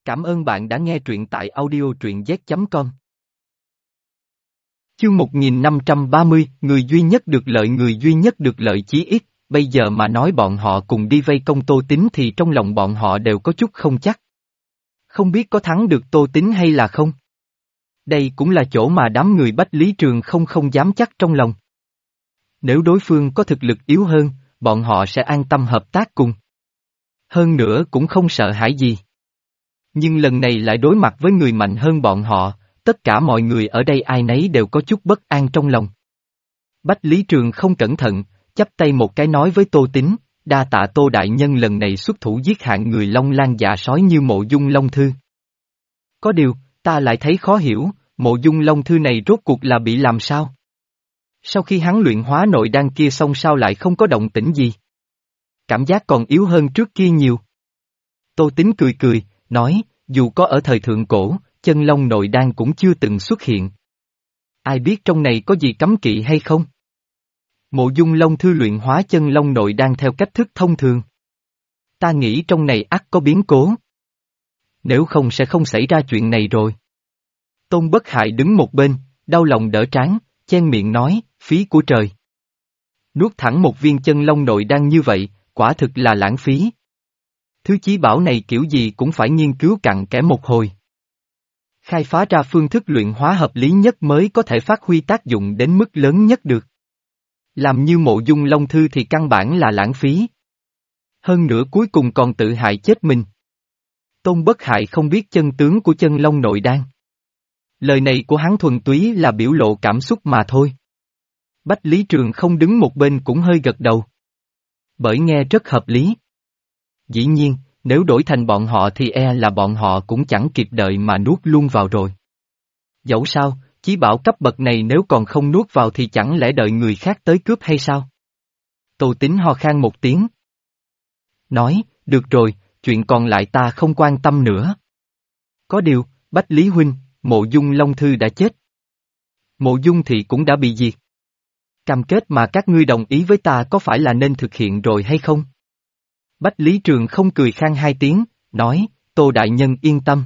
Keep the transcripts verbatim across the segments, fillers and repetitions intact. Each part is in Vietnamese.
Cảm ơn bạn đã nghe truyện tại audio truyện z chấm com. Chương một nghìn năm trăm ba mươi, người duy nhất được lợi người duy nhất được lợi chí ít, bây giờ mà nói bọn họ cùng đi vây công Tô Tín thì trong lòng bọn họ đều có chút không chắc. Không biết có thắng được Tô Tín hay là không? Đây cũng là chỗ mà đám người Bách Lý Trường không không dám chắc trong lòng. Nếu đối phương có thực lực yếu hơn, bọn họ sẽ an tâm hợp tác cùng. Hơn nữa cũng không sợ hãi gì. Nhưng lần này lại đối mặt với người mạnh hơn bọn họ, tất cả mọi người ở đây ai nấy đều có chút bất an trong lòng. Bách Lý Trường không cẩn thận, chắp tay một cái nói với Tô Tín, đa tạ Tô Đại Nhân lần này xuất thủ giết hạng người Long Lang dạ sói như Mộ Dung Long Thư. Có điều, ta lại thấy khó hiểu, Mộ Dung Long Thư này rốt cuộc là bị làm sao? Sau khi hắn luyện hóa nội đan kia xong sao lại không có động tĩnh gì? Cảm giác còn yếu hơn trước kia nhiều. Tô Tín cười cười, nói, dù có ở thời thượng cổ, chân long nội đan cũng chưa từng xuất hiện. Ai biết trong này có gì cấm kỵ hay không? Mộ Dung Long Thư luyện hóa chân long nội đan theo cách thức thông thường. Ta nghĩ trong này ắt có biến cố. Nếu không sẽ không xảy ra chuyện này rồi. Tôn Bất Hại đứng một bên, đau lòng đỡ trán, chen miệng nói, phí của trời. Nuốt thẳng một viên chân long nội đan như vậy, quả thực là lãng phí. Thứ chí bảo này kiểu gì cũng phải nghiên cứu cặn kẽ một hồi. Khai phá ra phương thức luyện hóa hợp lý nhất mới có thể phát huy tác dụng đến mức lớn nhất được. Làm như Mộ Dung Long Thư thì căn bản là lãng phí. Hơn nữa cuối cùng còn tự hại chết mình. Tôn Bất Hại không biết chân tướng của chân long nội đan. Lời này của hắn thuần túy là biểu lộ cảm xúc mà thôi. Bách Lý Trường không đứng một bên cũng hơi gật đầu. Bởi nghe rất hợp lý. Dĩ nhiên, nếu đổi thành bọn họ thì e là bọn họ cũng chẳng kịp đợi mà nuốt luôn vào rồi. Dẫu sao, chí bảo cấp bậc này nếu còn không nuốt vào thì chẳng lẽ đợi người khác tới cướp hay sao? Tô Tín ho khan một tiếng. Nói, được rồi, chuyện còn lại ta không quan tâm nữa. Có điều, Bách Lý Huynh, Mộ Dung Long Thư đã chết. Mộ Dung Thị cũng đã bị diệt. Cam kết mà các ngươi đồng ý với ta có phải là nên thực hiện rồi hay không? Bách Lý Trường không cười khan hai tiếng, nói, Tô Đại Nhân yên tâm.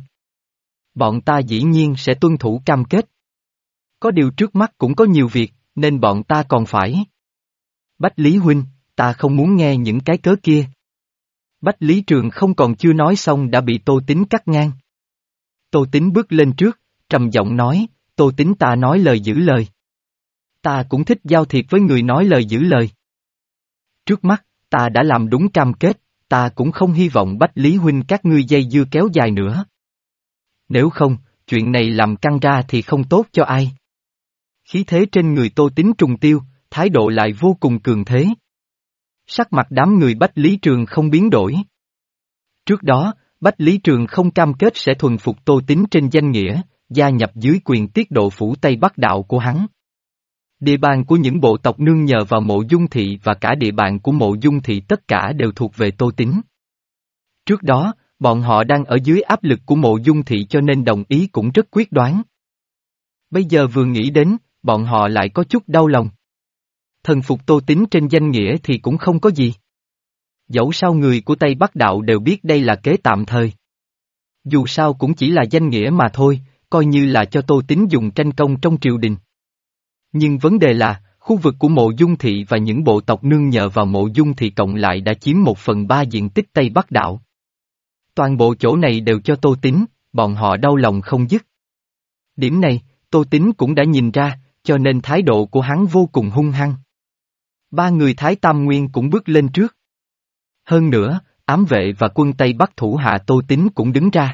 Bọn ta dĩ nhiên sẽ tuân thủ cam kết. Có điều trước mắt cũng có nhiều việc, nên bọn ta còn phải. Bách Lý Huynh, ta không muốn nghe những cái cớ kia. Bách Lý Trường không còn chưa nói xong đã bị Tô Tín cắt ngang. Tô Tín bước lên trước, trầm giọng nói, Tô Tín ta nói lời giữ lời. Ta cũng thích giao thiệp với người nói lời giữ lời. Trước mắt, ta đã làm đúng cam kết, ta cũng không hy vọng Bách Lý Huynh các ngươi dây dưa kéo dài nữa. Nếu không, chuyện này làm căng ra thì không tốt cho ai. Khí thế trên người Tô Tín trùng tiêu, thái độ lại vô cùng cường thế. Sắc mặt đám người Bách Lý Trường không biến đổi. Trước đó, Bách Lý Trường không cam kết sẽ thuần phục Tô Tín trên danh nghĩa, gia nhập dưới quyền tiết độ phủ Tây Bắc đạo của hắn. Địa bàn của những bộ tộc nương nhờ vào Mộ Dung Thị và cả địa bàn của Mộ Dung Thị tất cả đều thuộc về Tô Tín. Trước đó, bọn họ đang ở dưới áp lực của Mộ Dung Thị cho nên đồng ý cũng rất quyết đoán. Bây giờ vừa nghĩ đến, bọn họ lại có chút đau lòng. Thần phục Tô Tín trên danh nghĩa thì cũng không có gì. Dẫu sao người của Tây Bắc Đạo đều biết đây là kế tạm thời. Dù sao cũng chỉ là danh nghĩa mà thôi, coi như là cho Tô Tín dùng tranh công trong triều đình. Nhưng vấn đề là, khu vực của Mộ Dung Thị và những bộ tộc nương nhờ vào Mộ Dung Thị cộng lại đã chiếm một phần ba diện tích Tây Bắc Đạo. Toàn bộ chỗ này đều cho Tô Tín, bọn họ đau lòng không dứt. Điểm này, Tô Tín cũng đã nhìn ra, cho nên thái độ của hắn vô cùng hung hăng. Ba người Thái Tam Nguyên cũng bước lên trước. Hơn nữa, ám vệ và quân Tây Bắc thủ hạ Tô Tín cũng đứng ra.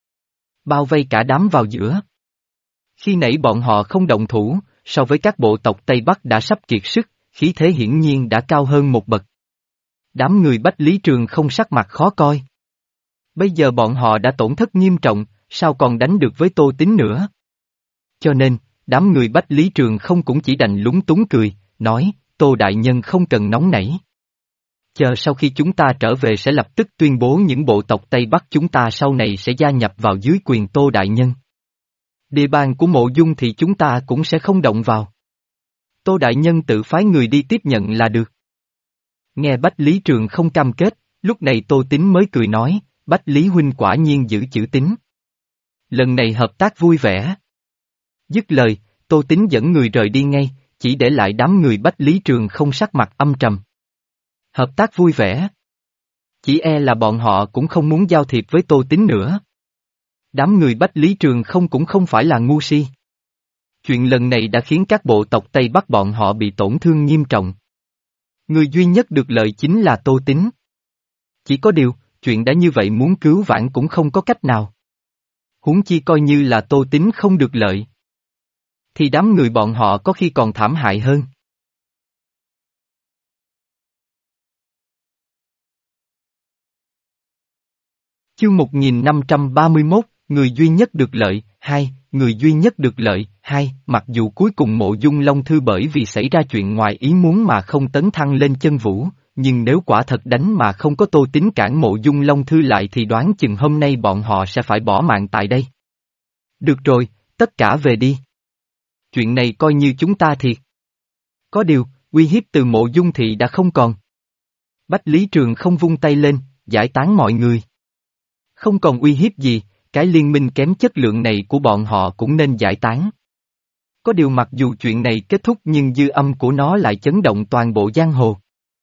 Bao vây cả đám vào giữa. Khi nãy bọn họ không động thủ, so với các bộ tộc Tây Bắc đã sắp kiệt sức, khí thế hiển nhiên đã cao hơn một bậc. Đám người Bách Lý Trường không sắc mặt khó coi. Bây giờ bọn họ đã tổn thất nghiêm trọng, sao còn đánh được với Tô Tín nữa? Cho nên, đám người Bách Lý Trường không cũng chỉ đành lúng túng cười, nói, Tô Đại Nhân không cần nóng nảy. Chờ sau khi chúng ta trở về sẽ lập tức tuyên bố những bộ tộc Tây Bắc chúng ta sau này sẽ gia nhập vào dưới quyền Tô Đại Nhân. Địa bàn của Mộ Dung thì chúng ta cũng sẽ không động vào. Tô Đại Nhân tự phái người đi tiếp nhận là được. Nghe Bách Lý Trường không cam kết, lúc này Tô Tín mới cười nói, Bách Lý huynh quả nhiên giữ chữ tín. Lần này hợp tác vui vẻ. Dứt lời, Tô Tín dẫn người rời đi ngay, chỉ để lại đám người Bách Lý Trường không sắc mặt âm trầm. Hợp tác vui vẻ. Chỉ e là bọn họ cũng không muốn giao thiệp với Tô Tín nữa. Đám người Bách Lý Trường không cũng không phải là ngu si. Chuyện lần này đã khiến các bộ tộc Tây Bắc bọn họ bị tổn thương nghiêm trọng. Người duy nhất được lợi chính là Tô Tín. Chỉ có điều, chuyện đã như vậy muốn cứu vãn cũng không có cách nào. Huống chi coi như là Tô Tín không được lợi, thì đám người bọn họ có khi còn thảm hại hơn. Chương một nghìn năm trăm ba mươi mốt, người duy nhất được lợi, hai, người duy nhất được lợi, hai, mặc dù cuối cùng Mộ Dung Long Thư bởi vì xảy ra chuyện ngoài ý muốn mà không tấn thăng lên chân vũ, nhưng nếu quả thật đánh mà không có Tô Tín cản Mộ Dung Long Thư lại thì đoán chừng hôm nay bọn họ sẽ phải bỏ mạng tại đây. Được rồi, tất cả về đi. Chuyện này coi như chúng ta thiệt. Có điều, uy hiếp từ Mộ Dung thị đã không còn. Bách Lý Trường không vung tay lên, giải tán mọi người. Không còn uy hiếp gì, cái liên minh kém chất lượng này của bọn họ cũng nên giải tán. Có điều mặc dù chuyện này kết thúc nhưng dư âm của nó lại chấn động toàn bộ giang hồ.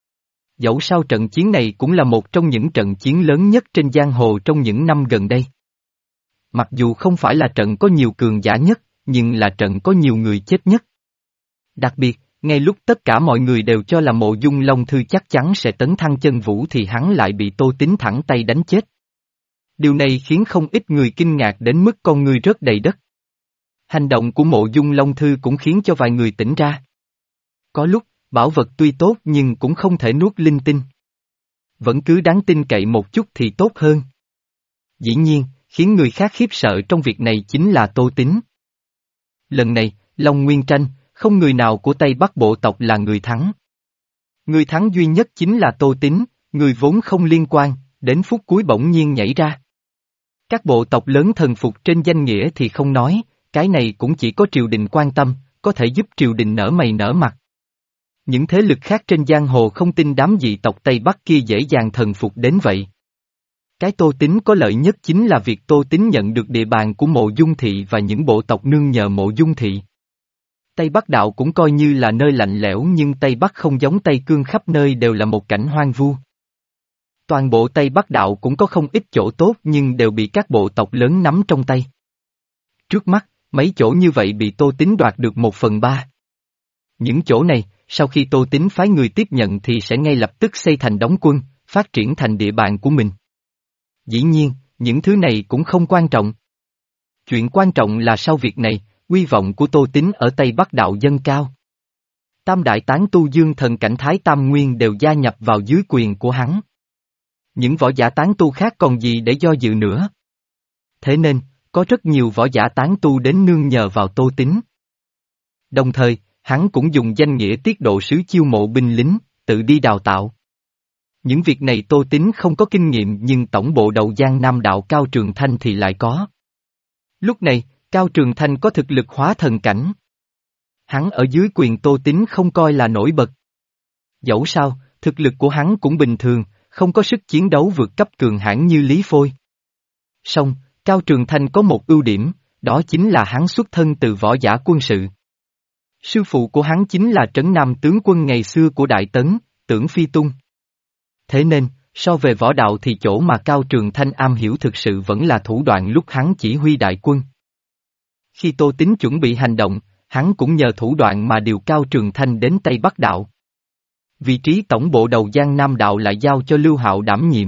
Dẫu sao trận chiến này cũng là một trong những trận chiến lớn nhất trên giang hồ trong những năm gần đây. Mặc dù không phải là trận có nhiều cường giả nhất, nhưng là trận có nhiều người chết nhất. Đặc biệt, ngay lúc tất cả mọi người đều cho là Mộ Dung Long Thư chắc chắn sẽ tấn thăng chân vũ thì hắn lại bị Tô Tín thẳng tay đánh chết. Điều này khiến không ít người kinh ngạc đến mức con người rớt đầy đất. Hành động của Mộ Dung Long Thư cũng khiến cho vài người tỉnh ra. Có lúc, bảo vật tuy tốt nhưng cũng không thể nuốt linh tinh. Vẫn cứ đáng tin cậy một chút thì tốt hơn. Dĩ nhiên, khiến người khác khiếp sợ trong việc này chính là Tô Tín. Lần này, Long Nguyên tranh, không người nào của Tây Bắc bộ tộc là người thắng. Người thắng duy nhất chính là Tô Tín, người vốn không liên quan, đến phút cuối bỗng nhiên nhảy ra. Các bộ tộc lớn thần phục trên danh nghĩa thì không nói, cái này cũng chỉ có triều đình quan tâm, có thể giúp triều đình nở mày nở mặt. Những thế lực khác trên giang hồ không tin đám dị tộc Tây Bắc kia dễ dàng thần phục đến vậy. Cái Tô Tín có lợi nhất chính là việc Tô Tín nhận được địa bàn của Mộ Dung thị và những bộ tộc nương nhờ Mộ Dung thị. Tây Bắc đạo cũng coi như là nơi lạnh lẽo nhưng Tây Bắc không giống Tây Cương khắp nơi đều là một cảnh hoang vu. Toàn bộ Tây Bắc đạo cũng có không ít chỗ tốt nhưng đều bị các bộ tộc lớn nắm trong tay. Trước mắt, mấy chỗ như vậy bị Tô Tín đoạt được một phần ba. Những chỗ này, sau khi Tô Tín phái người tiếp nhận thì sẽ ngay lập tức xây thành đóng quân, phát triển thành địa bàn của mình. Dĩ nhiên, những thứ này cũng không quan trọng. Chuyện quan trọng là sau việc này, uy vọng của Tô Tín ở Tây Bắc đạo dâng cao. Tam đại tán tu dương thần cảnh Thái Tam Nguyên đều gia nhập vào dưới quyền của hắn. Những võ giả tán tu khác còn gì để do dự nữa. Thế nên, có rất nhiều võ giả tán tu đến nương nhờ vào Tô Tín. Đồng thời, hắn cũng dùng danh nghĩa tiết độ sứ chiêu mộ binh lính, tự đi đào tạo. Những việc này Tô Tín không có kinh nghiệm nhưng tổng bộ đầu Giang Nam đạo Cao Trường Thanh thì lại có. Lúc này, Cao Trường Thanh có thực lực hóa thần cảnh. Hắn ở dưới quyền Tô Tín không coi là nổi bật. Dẫu sao, thực lực của hắn cũng bình thường, không có sức chiến đấu vượt cấp cường hãn như Lý Phôi. Song, Cao Trường Thanh có một ưu điểm, đó chính là hắn xuất thân từ võ giả quân sự. Sư phụ của hắn chính là Trấn Nam tướng quân ngày xưa của Đại Tấn, Tưởng Phi Tung. Thế nên, so về võ đạo thì chỗ mà Cao Trường Thanh am hiểu thực sự vẫn là thủ đoạn lúc hắn chỉ huy đại quân. Khi Tô Tín chuẩn bị hành động, hắn cũng nhờ thủ đoạn mà điều Cao Trường Thanh đến Tây Bắc đạo. Vị trí tổng bộ đầu Giang Nam đạo lại giao cho Lưu Hạo đảm nhiệm.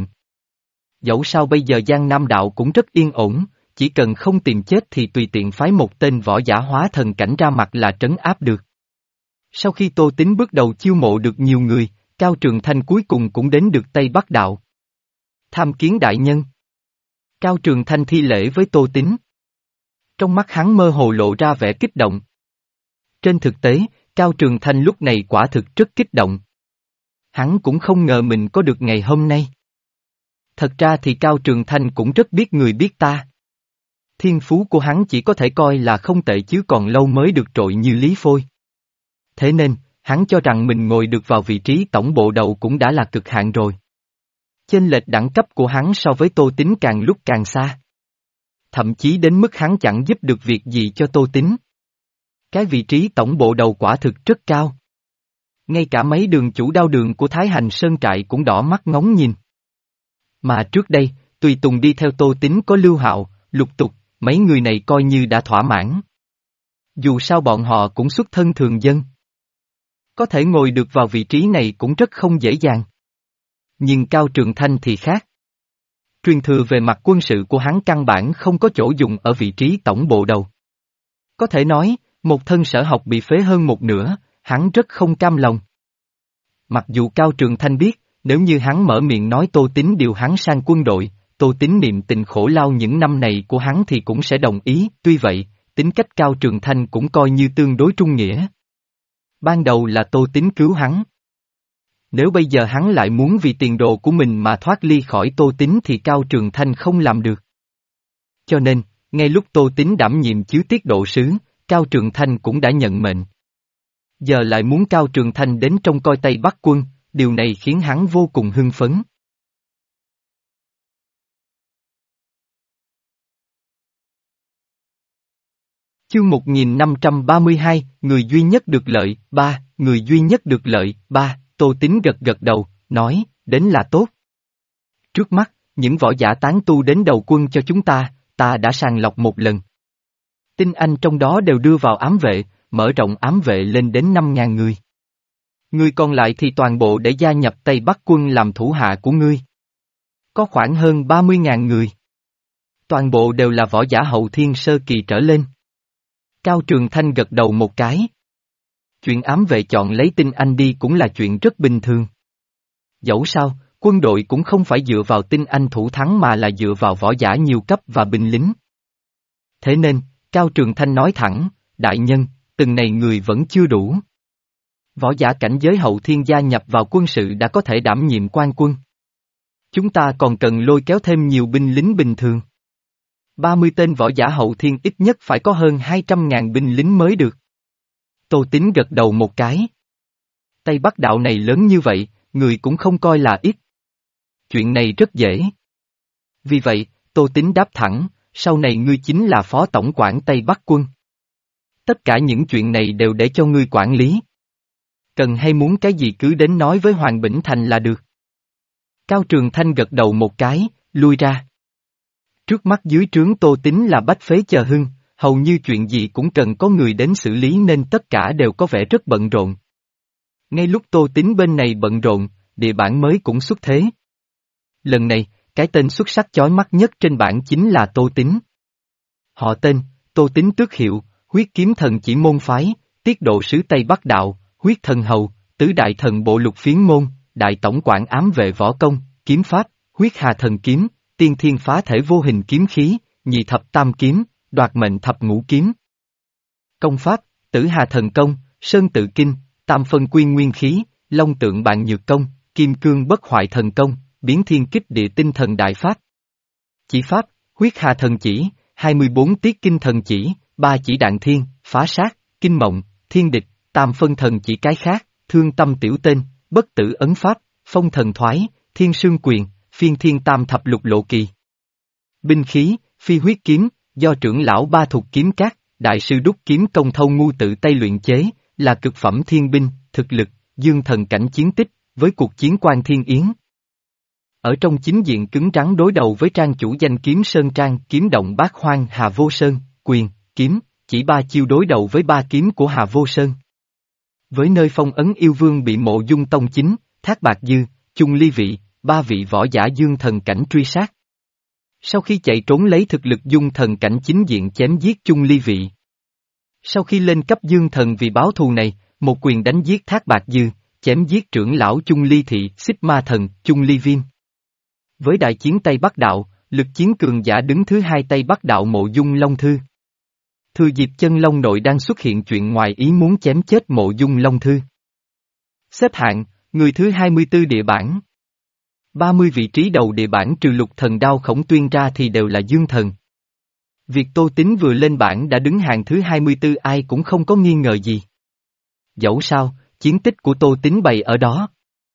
Dẫu sao bây giờ Giang Nam đạo cũng rất yên ổn, chỉ cần không tìm chết thì tùy tiện phái một tên võ giả hóa thần cảnh ra mặt là trấn áp được. Sau khi Tô Tín bước đầu chiêu mộ được nhiều người, Cao Trường Thanh cuối cùng cũng đến được Tây Bắc đạo. Tham kiến đại nhân. Cao Trường Thanh thi lễ với Tô Tín. Trong mắt hắn mơ hồ lộ ra vẻ kích động. Trên thực tế, Cao Trường Thanh lúc này quả thực rất kích động. Hắn cũng không ngờ mình có được ngày hôm nay. Thật ra thì Cao Trường Thanh cũng rất biết người biết ta. Thiên phú của hắn chỉ có thể coi là không tệ chứ còn lâu mới được trội như Lý Phôi. Thế nên, hắn cho rằng mình ngồi được vào vị trí tổng bộ đầu cũng đã là cực hạn rồi. Chênh lệch đẳng cấp của hắn so với Tô Tín càng lúc càng xa. Thậm chí đến mức hắn chẳng giúp được việc gì cho Tô Tín. Cái vị trí tổng bộ đầu quả thực rất cao. Ngay cả mấy đường chủ đao đường của Thái Hành Sơn Trại cũng đỏ mắt ngóng nhìn. Mà trước đây, tùy tùng đi theo Tô Tín có Lưu Hạo, Lục Tục, mấy người này coi như đã thỏa mãn. Dù sao bọn họ cũng xuất thân thường dân. Có thể ngồi được vào vị trí này cũng rất không dễ dàng. Nhưng Cao Trường Thanh thì khác. Truyền thừa về mặt quân sự của hắn căn bản không có chỗ dùng ở vị trí tổng bộ đầu. Có thể nói, một thân sở học bị phế hơn một nửa, hắn rất không cam lòng. Mặc dù Cao Trường Thanh biết, nếu như hắn mở miệng nói Tô Tín điều hắn sang quân đội, Tô Tín niệm tình khổ lao những năm này của hắn thì cũng sẽ đồng ý, tuy vậy, tính cách Cao Trường Thanh cũng coi như tương đối trung nghĩa. Ban đầu là Tô Tín cứu hắn. Nếu bây giờ hắn lại muốn vì tiền đồ của mình mà thoát ly khỏi Tô Tín thì Cao Trường Thanh không làm được. Cho nên, ngay lúc Tô Tín đảm nhiệm chiếu tiết độ sứ, Cao Trường Thanh cũng đã nhận mệnh. Giờ lại muốn Cao Trường Thanh đến trông coi Tây Bắc quân, điều này khiến hắn vô cùng hưng phấn. Chương một nghìn năm trăm ba mươi hai, người duy nhất được lợi, ba, người duy nhất được lợi, ba, Tô Tín gật gật đầu, nói, đến là tốt. Trước mắt, những võ giả tán tu đến đầu quân cho chúng ta, ta đã sàng lọc một lần. Tinh anh trong đó đều đưa vào ám vệ, mở rộng ám vệ lên đến năm ngàn người. Người còn lại thì toàn bộ để gia nhập Tây Bắc quân làm thủ hạ của ngươi. Có khoảng hơn ba mươi ngàn người. Toàn bộ đều là võ giả hậu thiên sơ kỳ trở lên. Cao Trường Thanh gật đầu một cái. Chuyện ám vệ chọn lấy tinh anh đi cũng là chuyện rất bình thường. Dẫu sao, quân đội cũng không phải dựa vào tinh anh thủ thắng mà là dựa vào võ giả nhiều cấp và binh lính. Thế nên, Cao Trường Thanh nói thẳng, đại nhân, từng này người vẫn chưa đủ. Võ giả cảnh giới hậu thiên gia nhập vào quân sự đã có thể đảm nhiệm quan quân. Chúng ta còn cần lôi kéo thêm nhiều binh lính bình thường. ba mươi tên võ giả hậu thiên ít nhất phải có hơn hai trăm ngàn binh lính mới được. Tô Tín gật đầu một cái. Tây Bắc đạo này lớn như vậy, người cũng không coi là ít. Chuyện này rất dễ. Vì vậy, Tô Tín đáp thẳng, sau này ngươi chính là phó tổng quản Tây Bắc quân. Tất cả những chuyện này đều để cho ngươi quản lý. Cần hay muốn cái gì cứ đến nói với Hoàng Bỉnh Thành là được. Cao Trường Thanh gật đầu một cái, lui ra. Trước mắt dưới trướng Tô Tín là bách phế chờ hưng, hầu như chuyện gì cũng cần có người đến xử lý nên tất cả đều có vẻ rất bận rộn. Ngay lúc Tô Tín bên này bận rộn, địa bản mới cũng xuất thế. Lần này, cái tên xuất sắc chói mắt nhất trên bảng chính là Tô Tín. Họ tên, Tô Tín tước hiệu, huyết kiếm thần chỉ môn phái, tiết độ sứ Tây Bắc đạo, huyết thần hầu, tứ đại thần bộ lục phiến môn, đại tổng quản ám vệ võ công, kiếm pháp, huyết hà thần kiếm, tiên thiên phá thể vô hình kiếm khí, nhị thập tam kiếm, đoạt mệnh thập ngũ kiếm. Công pháp, tử hà thần công, sơn tự kinh, tam phân quyên nguyên khí, long tượng bàn nhược công, kim cương bất hoại thần công, biến thiên kích địa tinh thần đại pháp. Chỉ pháp, huyết hà thần chỉ, hai mươi bốn tiết kinh thần chỉ, ba chỉ đạn thiên, phá sát, kinh mộng, thiên địch, tam phân thần chỉ cái khác, thương tâm tiểu tên, bất tử ấn pháp, phong thần thoái, thiên sương quyền, phiên thiên tam thập lục lộ kỳ. Binh khí, phi huyết kiếm, do trưởng lão ba thuộc kiếm các, đại sư đúc kiếm công thâu ngu tự tay luyện chế, là cực phẩm thiên binh, thực lực, dương thần cảnh chiến tích, với cuộc chiến quan thiên yến. Ở trong chính diện cứng rắn đối đầu với trang chủ danh kiếm Sơn Trang, kiếm động bát hoang Hà Vô Sơn, quyền, kiếm, chỉ ba chiêu đối đầu với ba kiếm của Hà Vô Sơn. Với nơi phong ấn yêu vương bị Mộ Dung Tông Chính, Thác Bạt Dư, Chung Ly Vị, ba vị võ giả dương thần cảnh truy sát. Sau khi chạy trốn lấy thực lực dung thần cảnh chính diện chém giết Chung Ly Vị. Sau khi lên cấp dương thần vì báo thù này, một quyền đánh giết Thác Bạt Dư, chém giết trưởng lão Chung Ly Thị, Xích Ma Thần, Chung Ly Viêm. Với đại chiến Tây Bắc Đạo, lực chiến cường giả đứng thứ hai Tây Bắc Đạo Mộ Dung Long Thư. Thừa dịp chân Long Nội đang xuất hiện chuyện ngoài ý muốn chém chết Mộ Dung Long Thư. Xếp hạng, người thứ hai mươi tư địa bản. ba mươi vị trí đầu địa bản trừ Lục Thần Đao Khổng Tuyên ra thì đều là dương thần. Việc Tô Tín vừa lên bảng đã đứng hàng thứ hai mươi tư ai cũng không có nghi ngờ gì. Dẫu sao, chiến tích của Tô Tín bày ở đó.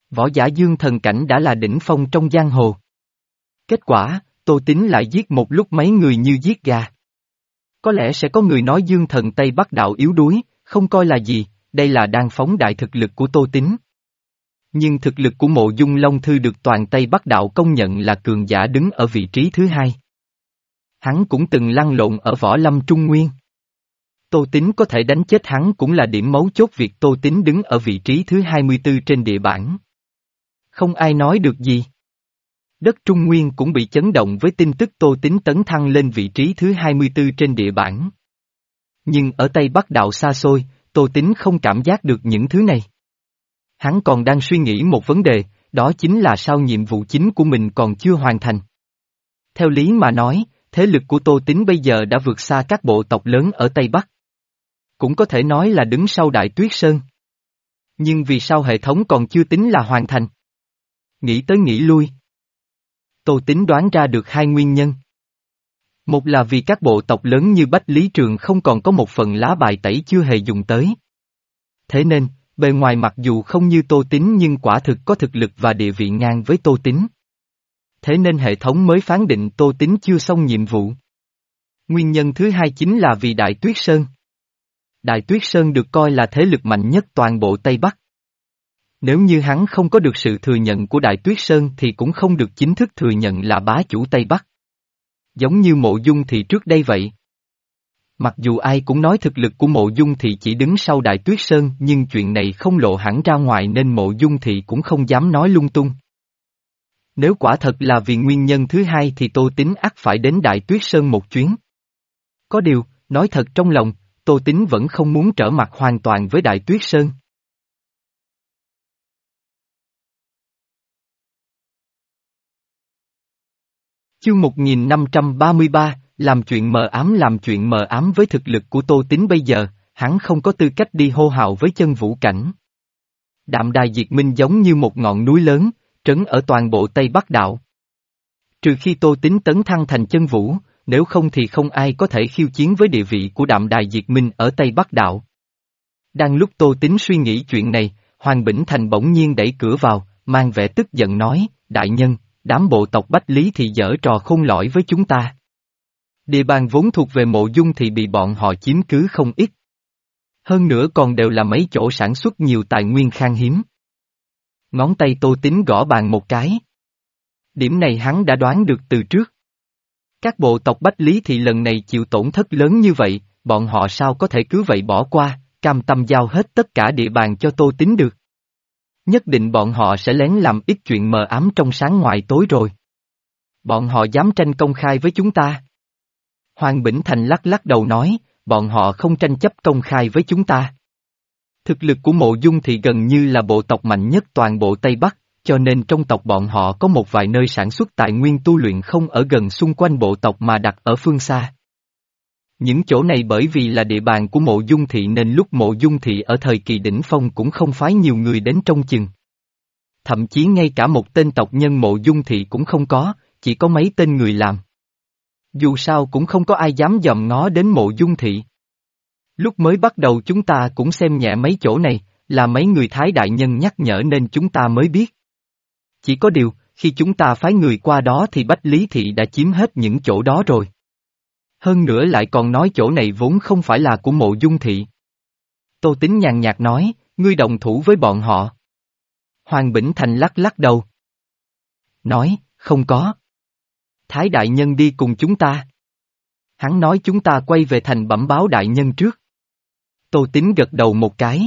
Võ giả dương thần cảnh đã là đỉnh phong trong giang hồ. Kết quả, Tô Tín lại giết một lúc mấy người như giết gà. Có lẽ sẽ có người nói dương thần Tây Bắc đạo yếu đuối, không coi là gì, đây là đang phóng đại thực lực của Tô Tín. Nhưng thực lực của Mộ Dung Long Thư được toàn Tây Bắc đạo công nhận là cường giả đứng ở vị trí thứ hai. Hắn cũng từng lăn lộn ở võ lâm Trung Nguyên. Tô Tín có thể đánh chết hắn cũng là điểm mấu chốt việc Tô Tín đứng ở vị trí thứ hai mươi tư trên địa bảng. Không ai nói được gì. Đất Trung Nguyên cũng bị chấn động với tin tức Tô Tín tấn thăng lên vị trí thứ hai mươi tư trên địa bảng. Nhưng ở Tây Bắc đạo xa xôi, Tô Tín không cảm giác được những thứ này. Hắn còn đang suy nghĩ một vấn đề, đó chính là sao nhiệm vụ chính của mình còn chưa hoàn thành. Theo lý mà nói, thế lực của Tô Tín bây giờ đã vượt xa các bộ tộc lớn ở Tây Bắc. Cũng có thể nói là đứng sau Đại Tuyết Sơn. Nhưng vì sao hệ thống còn chưa tính là hoàn thành? Nghĩ tới nghĩ lui. Tô Tín đoán ra được hai nguyên nhân. Một là vì các bộ tộc lớn như Bách Lý Trường không còn có một phần lá bài tẩy chưa hề dùng tới. Thế nên, bề ngoài mặc dù không như Tô Tín nhưng quả thực có thực lực và địa vị ngang với Tô Tín. Thế nên hệ thống mới phán định Tô Tín chưa xong nhiệm vụ. Nguyên nhân thứ hai chính là vì Đại Tuyết Sơn. Đại Tuyết Sơn được coi là thế lực mạnh nhất toàn bộ Tây Bắc. Nếu như hắn không có được sự thừa nhận của Đại Tuyết Sơn thì cũng không được chính thức thừa nhận là bá chủ Tây Bắc. Giống như Mộ Dung Thị trước đây vậy. Mặc dù ai cũng nói thực lực của Mộ Dung Thị chỉ đứng sau Đại Tuyết Sơn nhưng chuyện này không lộ hẳn ra ngoài nên Mộ Dung Thị cũng không dám nói lung tung. Nếu quả thật là vì nguyên nhân thứ hai thì Tô Tín ắt phải đến Đại Tuyết Sơn một chuyến. Có điều, nói thật trong lòng, Tô Tín vẫn không muốn trở mặt hoàn toàn với Đại Tuyết Sơn. Chương một nghìn năm trăm ba mươi ba, làm chuyện mờ ám làm chuyện mờ ám với thực lực của Tô Tín bây giờ, hắn không có tư cách đi hô hào với chân vũ cảnh. Đạm Đài Diệt Minh giống như một ngọn núi lớn, trấn ở toàn bộ Tây Bắc đạo. Trừ khi Tô Tín tấn thăng thành chân vũ, nếu không thì không ai có thể khiêu chiến với địa vị của Đạm Đài Diệt Minh ở Tây Bắc đạo. Đang lúc Tô Tín suy nghĩ chuyện này, Hoàng Bỉnh Thành bỗng nhiên đẩy cửa vào, mang vẻ tức giận nói, đại nhân, đám bộ tộc Bách Lý thì giở trò khôn lỏi với chúng ta. Địa bàn vốn thuộc về Mộ Dung thì bị bọn họ chiếm cứ không ít. Hơn nữa còn đều là mấy chỗ sản xuất nhiều tài nguyên khan hiếm. Ngón tay Tô Tín gõ bàn một cái. Điểm này hắn đã đoán được từ trước. Các bộ tộc Bách Lý thì lần này chịu tổn thất lớn như vậy, bọn họ sao có thể cứ vậy bỏ qua, cam tâm giao hết tất cả địa bàn cho Tô Tín được. Nhất định bọn họ sẽ lén làm ít chuyện mờ ám trong sáng ngoài tối rồi. Bọn họ dám tranh công khai với chúng ta. Hoàng Bỉnh Thành lắc lắc đầu nói, bọn họ không tranh chấp công khai với chúng ta. Thực lực của Mộ Dung thì gần như là bộ tộc mạnh nhất toàn bộ Tây Bắc, cho nên trong tộc bọn họ có một vài nơi sản xuất tài nguyên tu luyện không ở gần xung quanh bộ tộc mà đặt ở phương xa. Những chỗ này bởi vì là địa bàn của Mộ Dung Thị nên lúc Mộ Dung Thị ở thời kỳ đỉnh phong cũng không phái nhiều người đến trông chừng. Thậm chí ngay cả một tên tộc nhân Mộ Dung Thị cũng không có, chỉ có mấy tên người làm. Dù sao cũng không có ai dám dòm ngó đến Mộ Dung Thị. Lúc mới bắt đầu chúng ta cũng xem nhẹ mấy chỗ này, là mấy người Thái đại nhân nhắc nhở nên chúng ta mới biết. Chỉ có điều, khi chúng ta phái người qua đó thì Bách Lý Thị đã chiếm hết những chỗ đó rồi. Hơn nữa lại còn nói chỗ này vốn không phải là của Mộ Dung Thị. Tô Tín nhàn nhạt nói, ngươi đồng thủ với bọn họ. Hoàng Bỉnh Thành lắc lắc đầu. Nói, không có. Thái đại nhân đi cùng chúng ta. Hắn nói chúng ta quay về thành bẩm báo đại nhân trước. Tô Tín gật đầu một cái.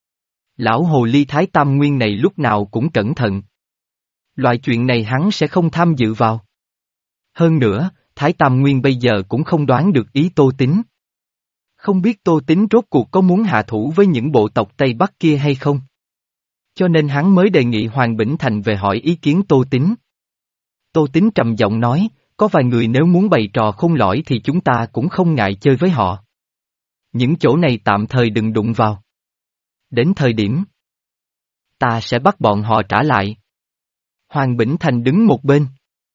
Lão hồ ly Thái Tam Nguyên này lúc nào cũng cẩn thận. Loại chuyện này hắn sẽ không tham dự vào. Hơn nữa, Thái Tam Nguyên bây giờ cũng không đoán được ý Tô Tín. Không biết Tô Tín rốt cuộc có muốn hạ thủ với những bộ tộc Tây Bắc kia hay không. Cho nên hắn mới đề nghị Hoàng Bỉnh Thành về hỏi ý kiến Tô Tín. Tô Tín trầm giọng nói, có vài người nếu muốn bày trò khôn lỏi thì chúng ta cũng không ngại chơi với họ. Những chỗ này tạm thời đừng đụng vào. Đến thời điểm, ta sẽ bắt bọn họ trả lại. Hoàng Bỉnh Thành đứng một bên.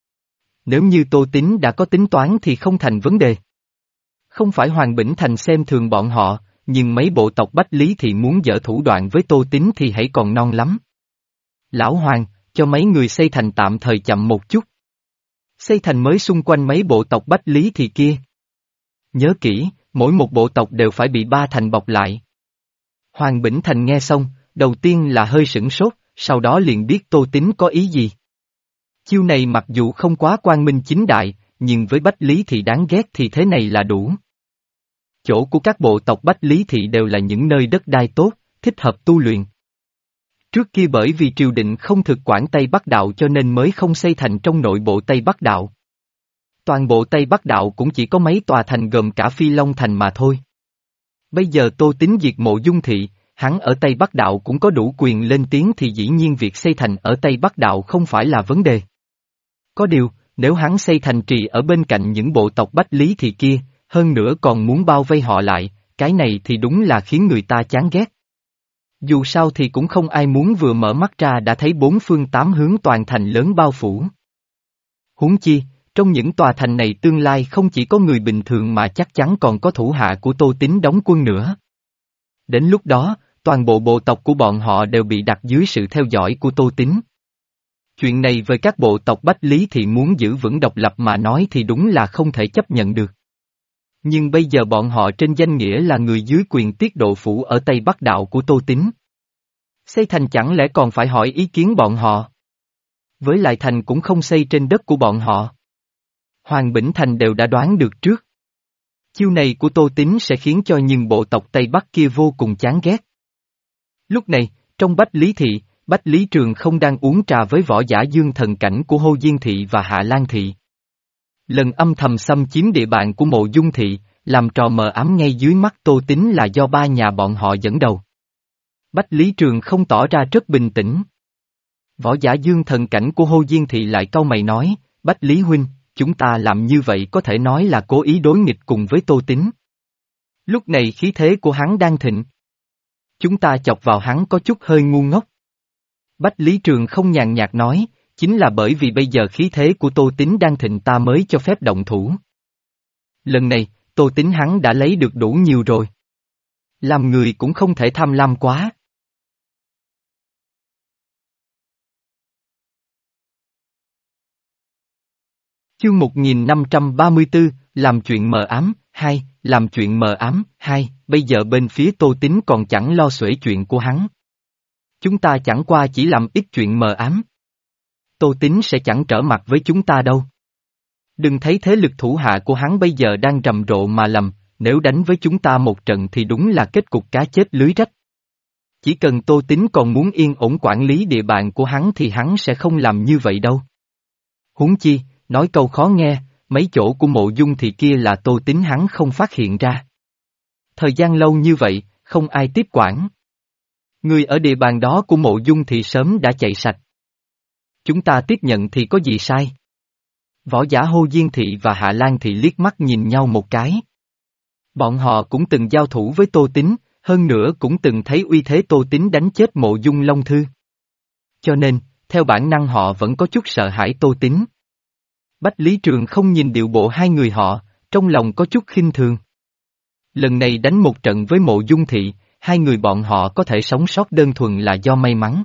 Nếu như Tô Tín đã có tính toán thì không thành vấn đề. Không phải Hoàng Bỉnh Thành xem thường bọn họ, nhưng mấy bộ tộc Bách Lý thì muốn dở thủ đoạn với Tô Tín thì hãy còn non lắm. Lão Hoàng, cho mấy người xây thành tạm thời chậm một chút. Xây thành mới xung quanh mấy bộ tộc Bách Lý Thị kia. Nhớ kỹ, mỗi một bộ tộc đều phải bị ba thành bọc lại. Hoàng Bỉnh Thành nghe xong, đầu tiên là hơi sửng sốt, sau đó liền biết Tô Tín có ý gì. Chiêu này mặc dù không quá quang minh chính đại, nhưng với Bách Lý Thị đáng ghét thì thế này là đủ. Chỗ của các bộ tộc Bách Lý Thị đều là những nơi đất đai tốt, thích hợp tu luyện. Trước kia bởi vì triều đình không thực quản Tây Bắc Đạo cho nên mới không xây thành trong nội bộ Tây Bắc Đạo. Toàn bộ Tây Bắc Đạo cũng chỉ có mấy tòa thành gồm cả Phi Long Thành mà thôi. Bây giờ Tô Tín diệt Mộ Dung Thị, hắn ở Tây Bắc Đạo cũng có đủ quyền lên tiếng thì dĩ nhiên việc xây thành ở Tây Bắc Đạo không phải là vấn đề. Có điều, nếu hắn xây thành trì ở bên cạnh những bộ tộc Bách Lý Thị kia, hơn nữa còn muốn bao vây họ lại, cái này thì đúng là khiến người ta chán ghét. Dù sao thì cũng không ai muốn vừa mở mắt ra đã thấy bốn phương tám hướng toàn thành lớn bao phủ. Huống chi, trong những tòa thành này tương lai không chỉ có người bình thường mà chắc chắn còn có thủ hạ của Tô Tín đóng quân nữa. Đến lúc đó, toàn bộ bộ tộc của bọn họ đều bị đặt dưới sự theo dõi của Tô Tín. Chuyện này với các bộ tộc Bách Lý Thị muốn giữ vững độc lập mà nói thì đúng là không thể chấp nhận được. Nhưng bây giờ bọn họ trên danh nghĩa là người dưới quyền tiết độ phủ ở Tây Bắc Đạo của Tô Tín. Xây thành chẳng lẽ còn phải hỏi ý kiến bọn họ? Với lại thành cũng không xây trên đất của bọn họ. Hoàng Bỉnh Thành đều đã đoán được trước. Chiêu này của Tô Tín sẽ khiến cho những bộ tộc Tây Bắc kia vô cùng chán ghét. Lúc này, trong Bách Lý Thị, Bách Lý Trường không đang uống trà với võ giả dương thần cảnh của Hô Diên Thị và Hạ Lan Thị. Lần âm thầm xâm chiếm địa bàn của Mộ Dung Thị, làm trò mờ ám ngay dưới mắt Tô Tín là do ba nhà bọn họ dẫn đầu. Bách Lý Trường không tỏ ra rất bình tĩnh. Võ giả dương thần cảnh của Hô Diên Thị lại cau mày nói, Bách Lý Huynh, chúng ta làm như vậy có thể nói là cố ý đối nghịch cùng với Tô Tín. Lúc này khí thế của hắn đang thịnh. Chúng ta chọc vào hắn có chút hơi ngu ngốc. Bách Lý Trường không nhàn nhạt nói, chính là bởi vì bây giờ khí thế của Tô Tín đang thịnh ta mới cho phép động thủ. Lần này, Tô Tín hắn đã lấy được đủ nhiều rồi. Làm người cũng không thể tham lam quá. Chương một nghìn năm trăm ba mươi tư, làm chuyện mờ ám, hai, làm chuyện mờ ám, hai, bây giờ bên phía Tô Tín còn chẳng lo xuể chuyện của hắn. Chúng ta chẳng qua chỉ làm ít chuyện mờ ám. Tô Tín sẽ chẳng trở mặt với chúng ta đâu. Đừng thấy thế lực thủ hạ của hắn bây giờ đang rầm rộ mà lầm, nếu đánh với chúng ta một trận thì đúng là kết cục cá chết lưới rách. Chỉ cần Tô Tín còn muốn yên ổn quản lý địa bàn của hắn thì hắn sẽ không làm như vậy đâu. Huống chi, nói câu khó nghe, mấy chỗ của Mộ Dung Thị kia là Tô Tín hắn không phát hiện ra. Thời gian lâu như vậy, không ai tiếp quản. Người ở địa bàn đó của Mộ Dung Thị sớm đã chạy sạch. Chúng ta tiếp nhận thì có gì sai? Võ giả Hô Diên Thị và Hạ Lan Thị liếc mắt nhìn nhau một cái. Bọn họ cũng từng giao thủ với Tô Tín, hơn nữa cũng từng thấy uy thế Tô Tín đánh chết Mộ Dung Long Thư. Cho nên, theo bản năng họ vẫn có chút sợ hãi Tô Tín. Bách Lý Trường không nhìn điệu bộ hai người họ, trong lòng có chút khinh thường. Lần này đánh một trận với Mộ Dung Thị, hai người bọn họ có thể sống sót đơn thuần là do may mắn.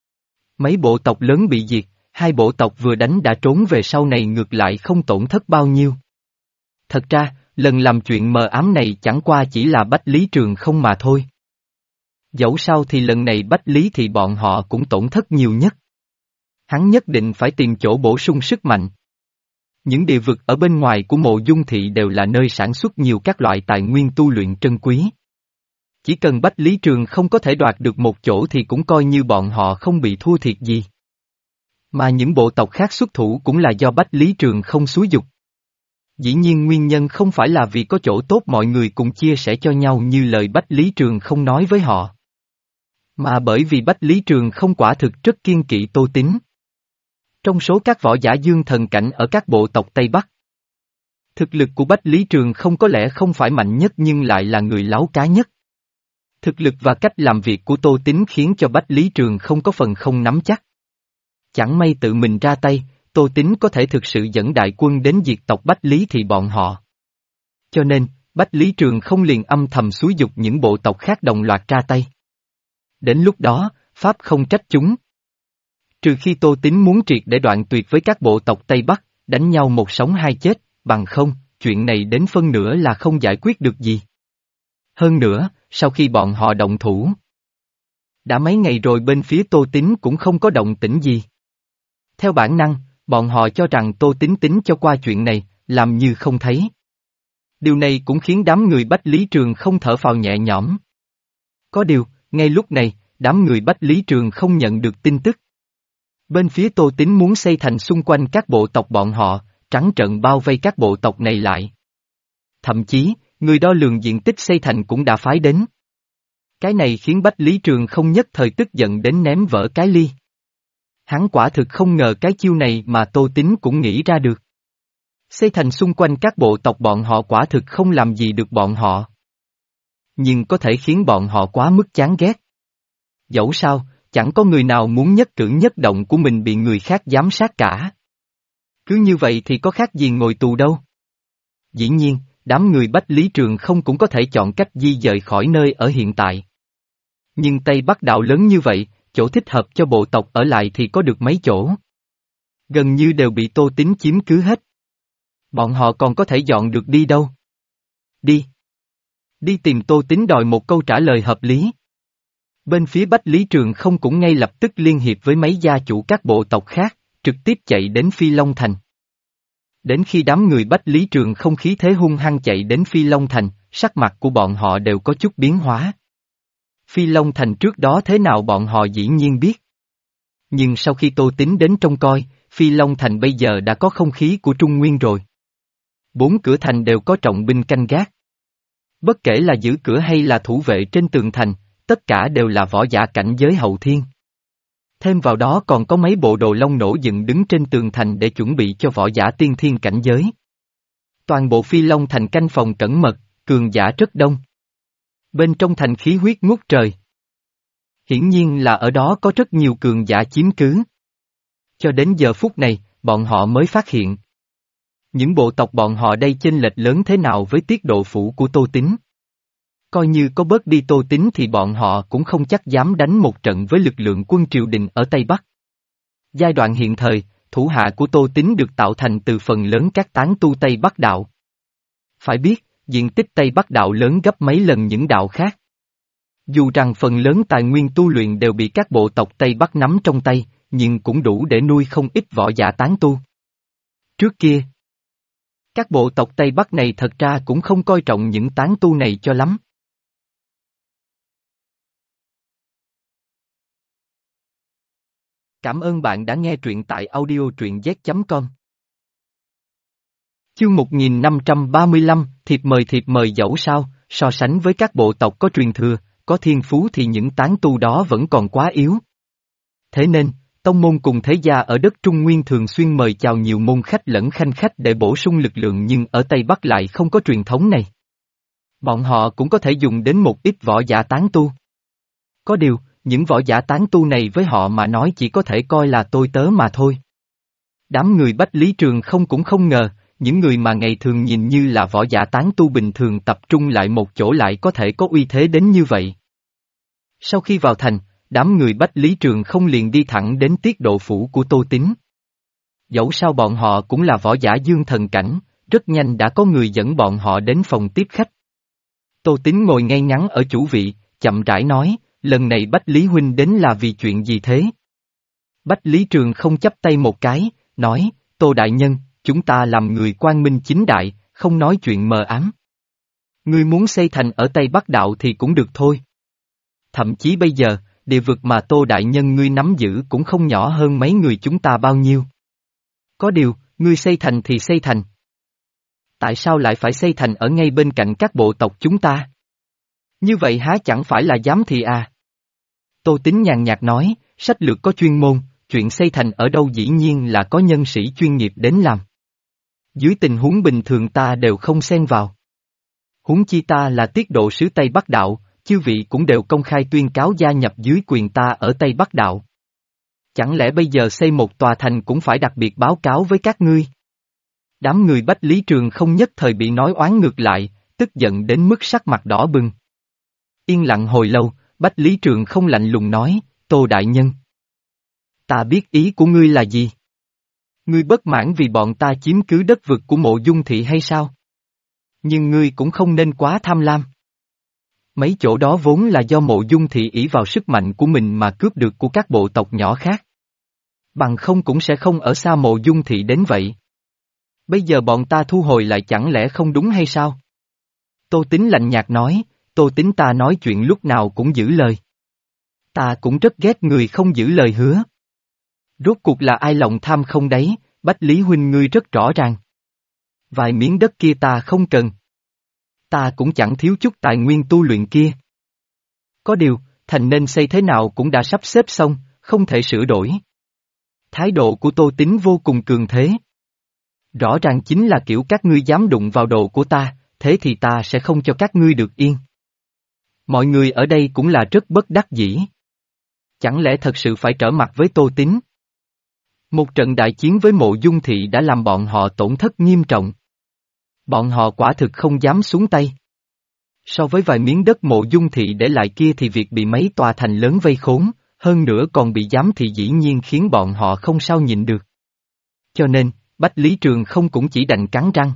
Mấy bộ tộc lớn bị diệt, hai bộ tộc vừa đánh đã trốn về sau này ngược lại không tổn thất bao nhiêu. Thật ra, lần làm chuyện mờ ám này chẳng qua chỉ là Bách Lý Trường không mà thôi. Dẫu sao thì lần này Bách Lý thì bọn họ cũng tổn thất nhiều nhất. Hắn nhất định phải tìm chỗ bổ sung sức mạnh. Những địa vực ở bên ngoài của Mộ Dung Thị đều là nơi sản xuất nhiều các loại tài nguyên tu luyện trân quý. Chỉ cần Bách Lý Trường không có thể đoạt được một chỗ thì cũng coi như bọn họ không bị thua thiệt gì. Mà những bộ tộc khác xuất thủ cũng là do Bách Lý Trường không xúi giục. Dĩ nhiên nguyên nhân không phải là vì có chỗ tốt mọi người cùng chia sẻ cho nhau như lời Bách Lý Trường không nói với họ. Mà bởi vì Bách Lý Trường không quả thực rất kiêng kỵ Tô Tín. Trong số các võ giả dương thần cảnh ở các bộ tộc Tây Bắc, thực lực của Bách Lý Trường không có lẽ không phải mạnh nhất nhưng lại là người láo cá nhất. Thực lực và cách làm việc của Tô Tín khiến cho Bách Lý Trường không có phần không nắm chắc. Chẳng may tự mình ra tay, Tô Tín có thể thực sự dẫn đại quân đến diệt tộc Bách Lý thì bọn họ. Cho nên, Bách Lý Trường không liền âm thầm xúi giục những bộ tộc khác đồng loạt ra tay. Đến lúc đó, Pháp không trách chúng. Trừ khi Tô Tín muốn triệt để đoạn tuyệt với các bộ tộc Tây Bắc, đánh nhau một sống hai chết, bằng không, chuyện này đến phân nửa là không giải quyết được gì. Hơn nữa, sau khi bọn họ động thủ, đã mấy ngày rồi bên phía Tô Tín cũng không có động tĩnh gì. Theo bản năng, bọn họ cho rằng Tô Tín tính cho qua chuyện này, làm như không thấy. Điều này cũng khiến đám người Bách Lý Trường không thở phào nhẹ nhõm. Có điều, ngay lúc này, đám người Bách Lý Trường không nhận được tin tức. Bên phía Tô Tín muốn xây thành xung quanh các bộ tộc bọn họ, trắng trợn bao vây các bộ tộc này lại. Thậm chí, người đo lường diện tích xây thành cũng đã phái đến. Cái này khiến Bách Lý Trường không nhất thời tức giận đến ném vỡ cái ly. Hắn quả thực không ngờ cái chiêu này mà Tô Tín cũng nghĩ ra được. Xây thành xung quanh các bộ tộc bọn họ quả thực không làm gì được bọn họ. Nhưng có thể khiến bọn họ quá mức chán ghét. Dẫu sao, chẳng có người nào muốn nhất cử nhất động của mình bị người khác giám sát cả. Cứ như vậy thì có khác gì ngồi tù đâu. Dĩ nhiên, đám người Bách Lý Trường không cũng có thể chọn cách di dời khỏi nơi ở hiện tại. Nhưng Tây Bắc Đạo lớn như vậy, chỗ thích hợp cho bộ tộc ở lại thì có được mấy chỗ. Gần như đều bị Tô Tín chiếm cứ hết. Bọn họ còn có thể dọn được đi đâu? Đi. Đi tìm Tô Tín đòi một câu trả lời hợp lý. Bên phía Bách Lý Trường không cũng ngay lập tức liên hiệp với mấy gia chủ các bộ tộc khác, trực tiếp chạy đến Phi Long Thành. Đến khi đám người Bách Lý Trường không khí thế hung hăng chạy đến Phi Long Thành, sắc mặt của bọn họ đều có chút biến hóa. Phi Long Thành trước đó thế nào bọn họ dĩ nhiên biết. Nhưng sau khi Tô Tín đến trông coi, Phi Long Thành bây giờ đã có không khí của Trung Nguyên rồi. Bốn cửa thành đều có trọng binh canh gác. Bất kể là giữ cửa hay là thủ vệ trên tường thành, tất cả đều là võ giả cảnh giới hậu thiên. Thêm vào đó còn có mấy bộ đồ lông nổ dựng đứng trên tường thành để chuẩn bị cho võ giả tiên thiên cảnh giới. Toàn bộ Phi Long Thành canh phòng cẩn mật, cường giả rất đông. Bên trong thành khí huyết ngút trời. Hiển nhiên là ở đó có rất nhiều cường giả chiếm cứ. Cho đến giờ phút này, bọn họ mới phát hiện. Những bộ tộc bọn họ đây chênh lệch lớn thế nào với tiết độ phủ của Tô Tín. Coi như có bớt đi Tô Tín thì bọn họ cũng không chắc dám đánh một trận với lực lượng quân triều đình ở Tây Bắc. Giai đoạn hiện thời, thủ hạ của Tô Tín được tạo thành từ phần lớn các tán tu Tây Bắc đạo. Phải biết, diện tích Tây Bắc đạo lớn gấp mấy lần những đạo khác. Dù rằng phần lớn tài nguyên tu luyện đều bị các bộ tộc Tây Bắc nắm trong tay, nhưng cũng đủ để nuôi không ít võ giả tán tu. Trước kia, các bộ tộc Tây Bắc này thật ra cũng không coi trọng những tán tu này cho lắm. Cảm ơn bạn đã nghe truyện tại audio truyện z chấm com. Chương một nghìn năm trăm ba mươi lăm, thiệp mời thiệp mời dẫu sao, so sánh với các bộ tộc có truyền thừa, có thiên phú thì những tán tu đó vẫn còn quá yếu. Thế nên, tông môn cùng thế gia ở đất Trung Nguyên thường xuyên mời chào nhiều môn khách lẫn khanh khách để bổ sung lực lượng nhưng ở Tây Bắc lại không có truyền thống này. Bọn họ cũng có thể dùng đến một ít võ giả tán tu. Có điều, những võ giả tán tu này với họ mà nói chỉ có thể coi là tôi tớ mà thôi. Đám người Bách Lý Trường không cũng không ngờ, những người mà ngày thường nhìn như là võ giả tán tu bình thường tập trung lại một chỗ lại có thể có uy thế đến như vậy. Sau khi vào thành, đám người Bách Lý Trường không liền đi thẳng đến tiết độ phủ của Tô Tín. Dẫu sao bọn họ cũng là võ giả dương thần cảnh, rất nhanh đã có người dẫn bọn họ đến phòng tiếp khách. Tô Tín ngồi ngay ngắn ở chủ vị, chậm rãi nói, lần này Bách Lý Huynh đến là vì chuyện gì thế? Bách Lý Trường không chắp tay một cái, nói, Tô Đại Nhân, chúng ta làm người quang minh chính đại, không nói chuyện mờ ám. Ngươi muốn xây thành ở Tây Bắc Đạo thì cũng được thôi. Thậm chí bây giờ, địa vực mà Tô Đại Nhân ngươi nắm giữ cũng không nhỏ hơn mấy người chúng ta bao nhiêu. Có điều, ngươi xây thành thì xây thành. Tại sao lại phải xây thành ở ngay bên cạnh các bộ tộc chúng ta? Như vậy há chẳng phải là dám thì à? Tô Tín nhàn nhạt nói, sách lược có chuyên môn, chuyện xây thành ở đâu dĩ nhiên là có nhân sĩ chuyên nghiệp đến làm. Dưới tình huống bình thường ta đều không xen vào. Huống chi ta là tiết độ sứ Tây Bắc Đạo, chư vị cũng đều công khai tuyên cáo gia nhập dưới quyền ta ở Tây Bắc Đạo. Chẳng lẽ bây giờ xây một tòa thành cũng phải đặc biệt báo cáo với các ngươi? Đám người Bách Lý Trường không nhất thời bị nói oán ngược lại, tức giận đến mức sắc mặt đỏ bừng. Yên lặng hồi lâu, Bách Lý Trường không lạnh lùng nói, Tô Đại Nhân. Ta biết ý của ngươi là gì. Ngươi bất mãn vì bọn ta chiếm cứ đất vực của Mộ Dung Thị hay sao? Nhưng ngươi cũng không nên quá tham lam. Mấy chỗ đó vốn là do Mộ Dung Thị ỷ vào sức mạnh của mình mà cướp được của các bộ tộc nhỏ khác. Bằng không cũng sẽ không ở xa Mộ Dung Thị đến vậy. Bây giờ bọn ta thu hồi lại chẳng lẽ không đúng hay sao? Tô Tín lạnh nhạt nói, Tô Tín ta nói chuyện lúc nào cũng giữ lời. Ta cũng rất ghét người không giữ lời hứa. Rốt cuộc là ai lòng tham không đấy, Bách Lý huynh ngươi rất rõ ràng. Vài miếng đất kia ta không cần. Ta cũng chẳng thiếu chút tài nguyên tu luyện kia. Có điều, thành nên xây thế nào cũng đã sắp xếp xong, không thể sửa đổi. Thái độ của Tô Tín vô cùng cường thế. Rõ ràng chính là kiểu các ngươi dám đụng vào đồ của ta, thế thì ta sẽ không cho các ngươi được yên. Mọi người ở đây cũng là rất bất đắc dĩ. Chẳng lẽ thật sự phải trở mặt với Tô Tín? Một trận đại chiến với Mộ Dung Thị đã làm bọn họ tổn thất nghiêm trọng. Bọn họ quả thực không dám xuống tay. So với vài miếng đất Mộ Dung Thị để lại kia thì việc bị mấy tòa thành lớn vây khốn, hơn nữa còn bị giám thị dĩ nhiên khiến bọn họ không sao nhịn được. Cho nên, Bách Lý Trường không cũng chỉ đành cắn răng.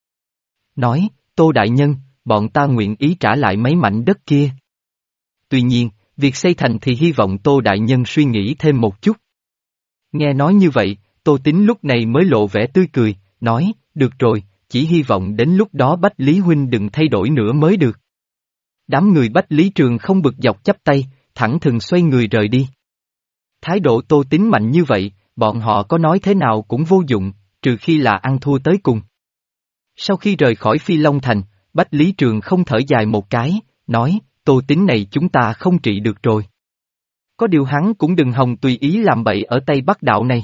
Nói, Tô Đại Nhân, bọn ta nguyện ý trả lại mấy mảnh đất kia. Tuy nhiên, việc xây thành thì hy vọng Tô Đại Nhân suy nghĩ thêm một chút. Nghe nói như vậy, Tô Tín lúc này mới lộ vẻ tươi cười, nói, được rồi, chỉ hy vọng đến lúc đó Bách Lý Huynh đừng thay đổi nữa mới được. Đám người Bách Lý Trường không bực dọc chắp tay, thẳng thừng xoay người rời đi. Thái độ Tô Tín mạnh như vậy, bọn họ có nói thế nào cũng vô dụng, trừ khi là ăn thua tới cùng. Sau khi rời khỏi Phi Long Thành, Bách Lý Trường không thở dài một cái, nói, Tô Tín này chúng ta không trị được rồi. Có điều hắn cũng đừng hòng tùy ý làm bậy ở Tây Bắc Đạo này.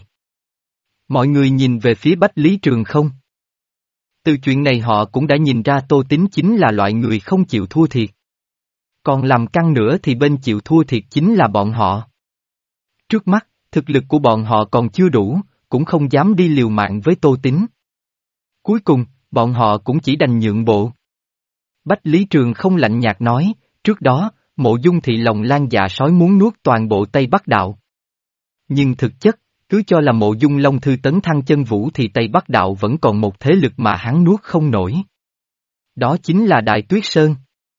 Mọi người nhìn về phía Bách Lý Trường không. Từ chuyện này họ cũng đã nhìn ra Tô Tín chính là loại người không chịu thua thiệt. Còn làm căng nữa thì bên chịu thua thiệt chính là bọn họ. Trước mắt, thực lực của bọn họ còn chưa đủ, cũng không dám đi liều mạng với Tô Tín. Cuối cùng, bọn họ cũng chỉ đành nhượng bộ. Bách Lý Trường không lạnh nhạt nói, trước đó, Mộ Dung Thị lòng lan dạ sói muốn nuốt toàn bộ Tây Bắc Đạo. Nhưng thực chất, cứ cho là Mộ Dung Long Thư tấn thăng chân vũ thì Tây Bắc Đạo vẫn còn một thế lực mà hắn nuốt không nổi. Đó chính là Đại Tuyết Sơn.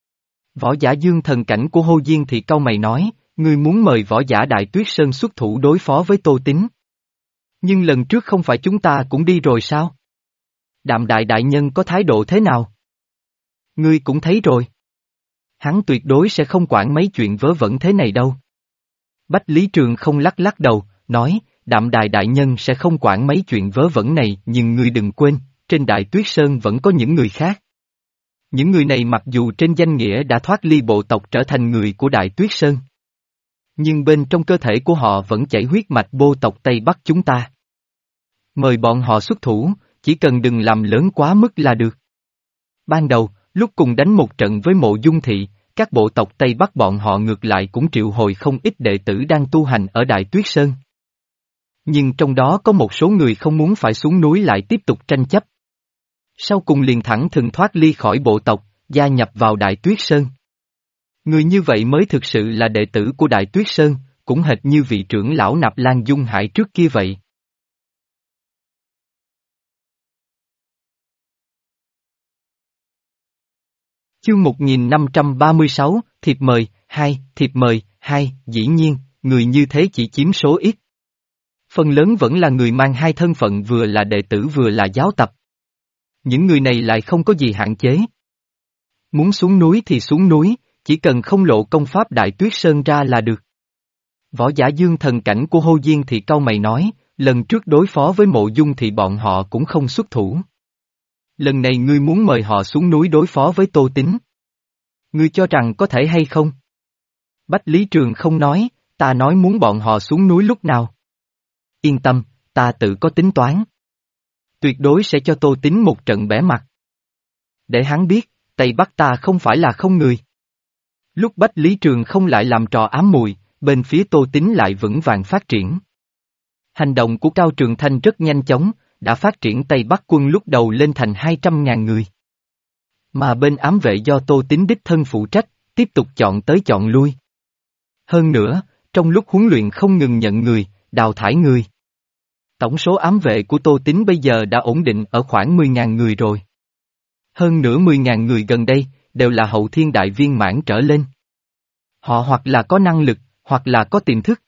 Võ giả dương thần cảnh của Hồ Diên thì cau mày nói, ngươi muốn mời võ giả Đại Tuyết Sơn xuất thủ đối phó với Tô Tín. Nhưng lần trước không phải chúng ta cũng đi rồi sao? Đạm Đại Đại Nhân có thái độ thế nào? Ngươi cũng thấy rồi. Hắn tuyệt đối sẽ không quản mấy chuyện vớ vẩn thế này đâu. Bách Lý Trường không lắc lắc đầu, nói, Đạm Đài Đại Nhân sẽ không quản mấy chuyện vớ vẩn này, nhưng ngươi đừng quên, trên Đại Tuyết Sơn vẫn có những người khác. Những người này mặc dù trên danh nghĩa đã thoát ly bộ tộc trở thành người của Đại Tuyết Sơn. Nhưng bên trong cơ thể của họ vẫn chảy huyết mạch bộ tộc Tây Bắc chúng ta. Mời bọn họ xuất thủ, chỉ cần đừng làm lớn quá mức là được. Ban đầu, lúc cùng đánh một trận với Mộ Dung Thị, các bộ tộc Tây Bắc bọn họ ngược lại cũng triệu hồi không ít đệ tử đang tu hành ở Đại Tuyết Sơn. Nhưng trong đó có một số người không muốn phải xuống núi lại tiếp tục tranh chấp. Sau cùng liền thẳng thừng thoát ly khỏi bộ tộc, gia nhập vào Đại Tuyết Sơn. Người như vậy mới thực sự là đệ tử của Đại Tuyết Sơn, cũng hệt như vị trưởng lão Nạp Lan Dung Hải trước kia vậy. Chương một nghìn năm trăm ba mươi sáu, thiệp mời, hai, thiệp mời, hai, dĩ nhiên, người như thế chỉ chiếm số ít. Phần lớn vẫn là người mang hai thân phận vừa là đệ tử vừa là giáo tập. Những người này lại không có gì hạn chế. Muốn xuống núi thì xuống núi, chỉ cần không lộ công pháp Đại Tuyết Sơn ra là được. Võ giả dương thần cảnh của Hồ Diên thì cau mày nói, lần trước đối phó với Mộ Dung thì bọn họ cũng không xuất thủ. Lần này ngươi muốn mời họ xuống núi đối phó với Tô Tín. Ngươi cho rằng có thể hay không? Bách Lý Trường không nói, ta nói muốn bọn họ xuống núi lúc nào. Yên tâm, ta tự có tính toán. Tuyệt đối sẽ cho Tô Tín một trận bẻ mặt. Để hắn biết, Tây Bắc ta không phải là không người. Lúc Bách Lý Trường không lại làm trò ám mùi, bên phía Tô Tín lại vững vàng phát triển. Hành động của Cao Trường Thanh rất nhanh chóng, đã phát triển Tây Bắc quân lúc đầu lên thành hai trăm ngàn người. Mà bên ám vệ do Tô Tín đích thân phụ trách, tiếp tục chọn tới chọn lui. Hơn nữa, trong lúc huấn luyện không ngừng nhận người, đào thải ngươi. Tổng số ám vệ của Tô Tín bây giờ đã ổn định ở khoảng mười ngàn người rồi. Hơn nữa mười ngàn người gần đây, đều là hậu thiên đại viên mãn trở lên. Họ hoặc là có năng lực, hoặc là có tiềm thức.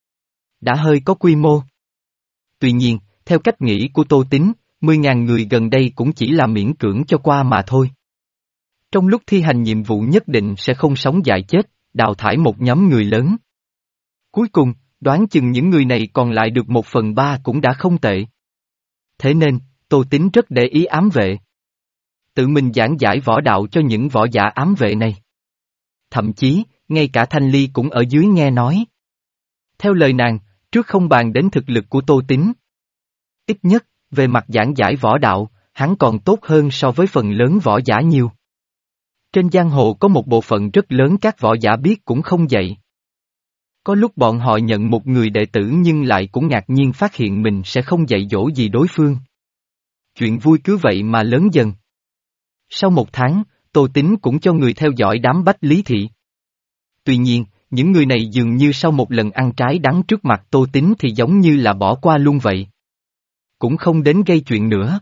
Đã hơi có quy mô. Tuy nhiên, theo cách nghĩ của Tô Tín, mười ngàn người gần đây cũng chỉ là miễn cưỡng cho qua mà thôi. Trong lúc thi hành nhiệm vụ nhất định sẽ không sống dại chết, đào thải một nhóm người lớn. Cuối cùng, đoán chừng những người này còn lại được một phần ba cũng đã không tệ. Thế nên, Tô Tín rất để ý ám vệ. Tự mình giảng giải võ đạo cho những võ giả ám vệ này. Thậm chí, ngay cả Thanh Ly cũng ở dưới nghe nói. Theo lời nàng, trước không bàn đến thực lực của Tô Tín. Ít nhất, về mặt giảng giải võ đạo, hắn còn tốt hơn so với phần lớn võ giả nhiều. Trên giang hồ có một bộ phận rất lớn các võ giả biết cũng không dạy. Có lúc bọn họ nhận một người đệ tử nhưng lại cũng ngạc nhiên phát hiện mình sẽ không dạy dỗ gì đối phương. Chuyện vui cứ vậy mà lớn dần. Sau một tháng, Tô Tín cũng cho người theo dõi đám Bách Lý Thị. Tuy nhiên, những người này dường như sau một lần ăn trái đắng trước mặt Tô Tín thì giống như là bỏ qua luôn vậy. Cũng không đến gây chuyện nữa.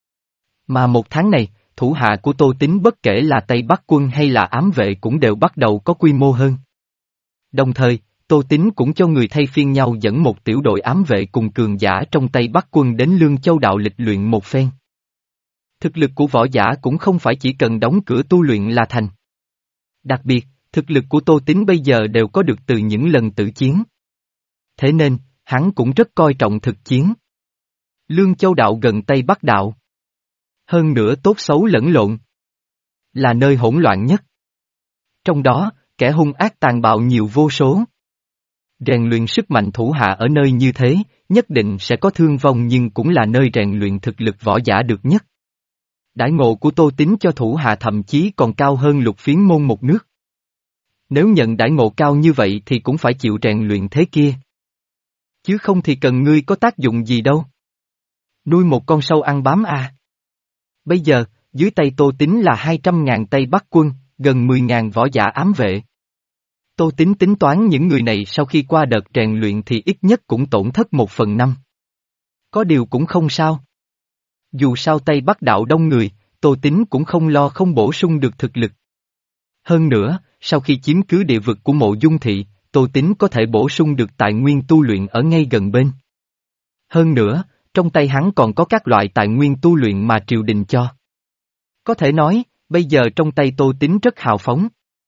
Mà một tháng này, thủ hạ của Tô Tín bất kể là Tây Bắc quân hay là ám vệ cũng đều bắt đầu có quy mô hơn. Đồng thời, Tô Tín cũng cho người thay phiên nhau dẫn một tiểu đội ám vệ cùng cường giả trong Tây Bắc quân đến Lương Châu đạo lịch luyện một phen. Thực lực của võ giả cũng không phải chỉ cần đóng cửa tu luyện là thành. Đặc biệt, thực lực của Tô Tín bây giờ đều có được từ những lần tự chiến. Thế nên, hắn cũng rất coi trọng thực chiến. Lương Châu đạo gần Tây Bắc đạo. Hơn nữa tốt xấu lẫn lộn. Là nơi hỗn loạn nhất. Trong đó, kẻ hung ác tàn bạo nhiều vô số. Rèn luyện sức mạnh thủ hạ ở nơi như thế, nhất định sẽ có thương vong nhưng cũng là nơi rèn luyện thực lực võ giả được nhất. Đãi ngộ của Tô Tín cho thủ hạ thậm chí còn cao hơn Lục Phiến môn một nước. Nếu nhận đãi ngộ cao như vậy thì cũng phải chịu rèn luyện thế kia. Chứ không thì cần ngươi có tác dụng gì đâu. Nuôi một con sâu ăn bám à. Bây giờ, dưới tay Tô Tín là hai trăm ngàn Tây Bắc quân, gần mười ngàn võ giả ám vệ. Tô Tín tính toán những người này sau khi qua đợt rèn luyện thì ít nhất cũng tổn thất một phần năm. Có điều cũng không sao. Dù sao Tây Bắc đạo đông người, Tô Tín cũng không lo không bổ sung được thực lực. Hơn nữa, sau khi chiếm cứ địa vực của Mộ Dung Thị, Tô Tín có thể bổ sung được tài nguyên tu luyện ở ngay gần bên. Hơn nữa, trong tay hắn còn có các loại tài nguyên tu luyện mà triều đình cho. Có thể nói, bây giờ trong tay Tô Tín rất hào phóng.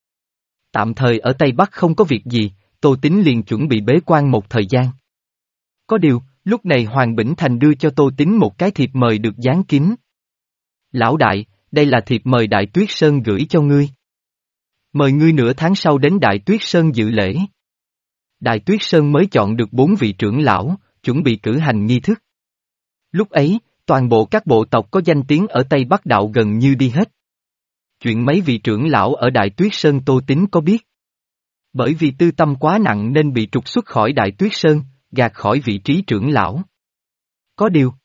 Tạm thời ở Tây Bắc không có việc gì, Tô Tín liền chuẩn bị bế quan một thời gian. Có điều, lúc này Hoàng Bỉnh Thành đưa cho Tô Tín một cái thiệp mời được dán kín. Lão đại, đây là thiệp mời Đại Tuyết Sơn gửi cho ngươi. Mời ngươi nửa tháng sau đến Đại Tuyết Sơn dự lễ. Đại Tuyết Sơn mới chọn được bốn vị trưởng lão, chuẩn bị cử hành nghi thức. Lúc ấy, toàn bộ các bộ tộc có danh tiếng ở Tây Bắc đạo gần như đi hết. Chuyện mấy vị trưởng lão ở Đại Tuyết Sơn Tô Tín có biết. Bởi vì tư tâm quá nặng nên bị trục xuất khỏi Đại Tuyết Sơn, gạt khỏi vị trí trưởng lão. Có điều,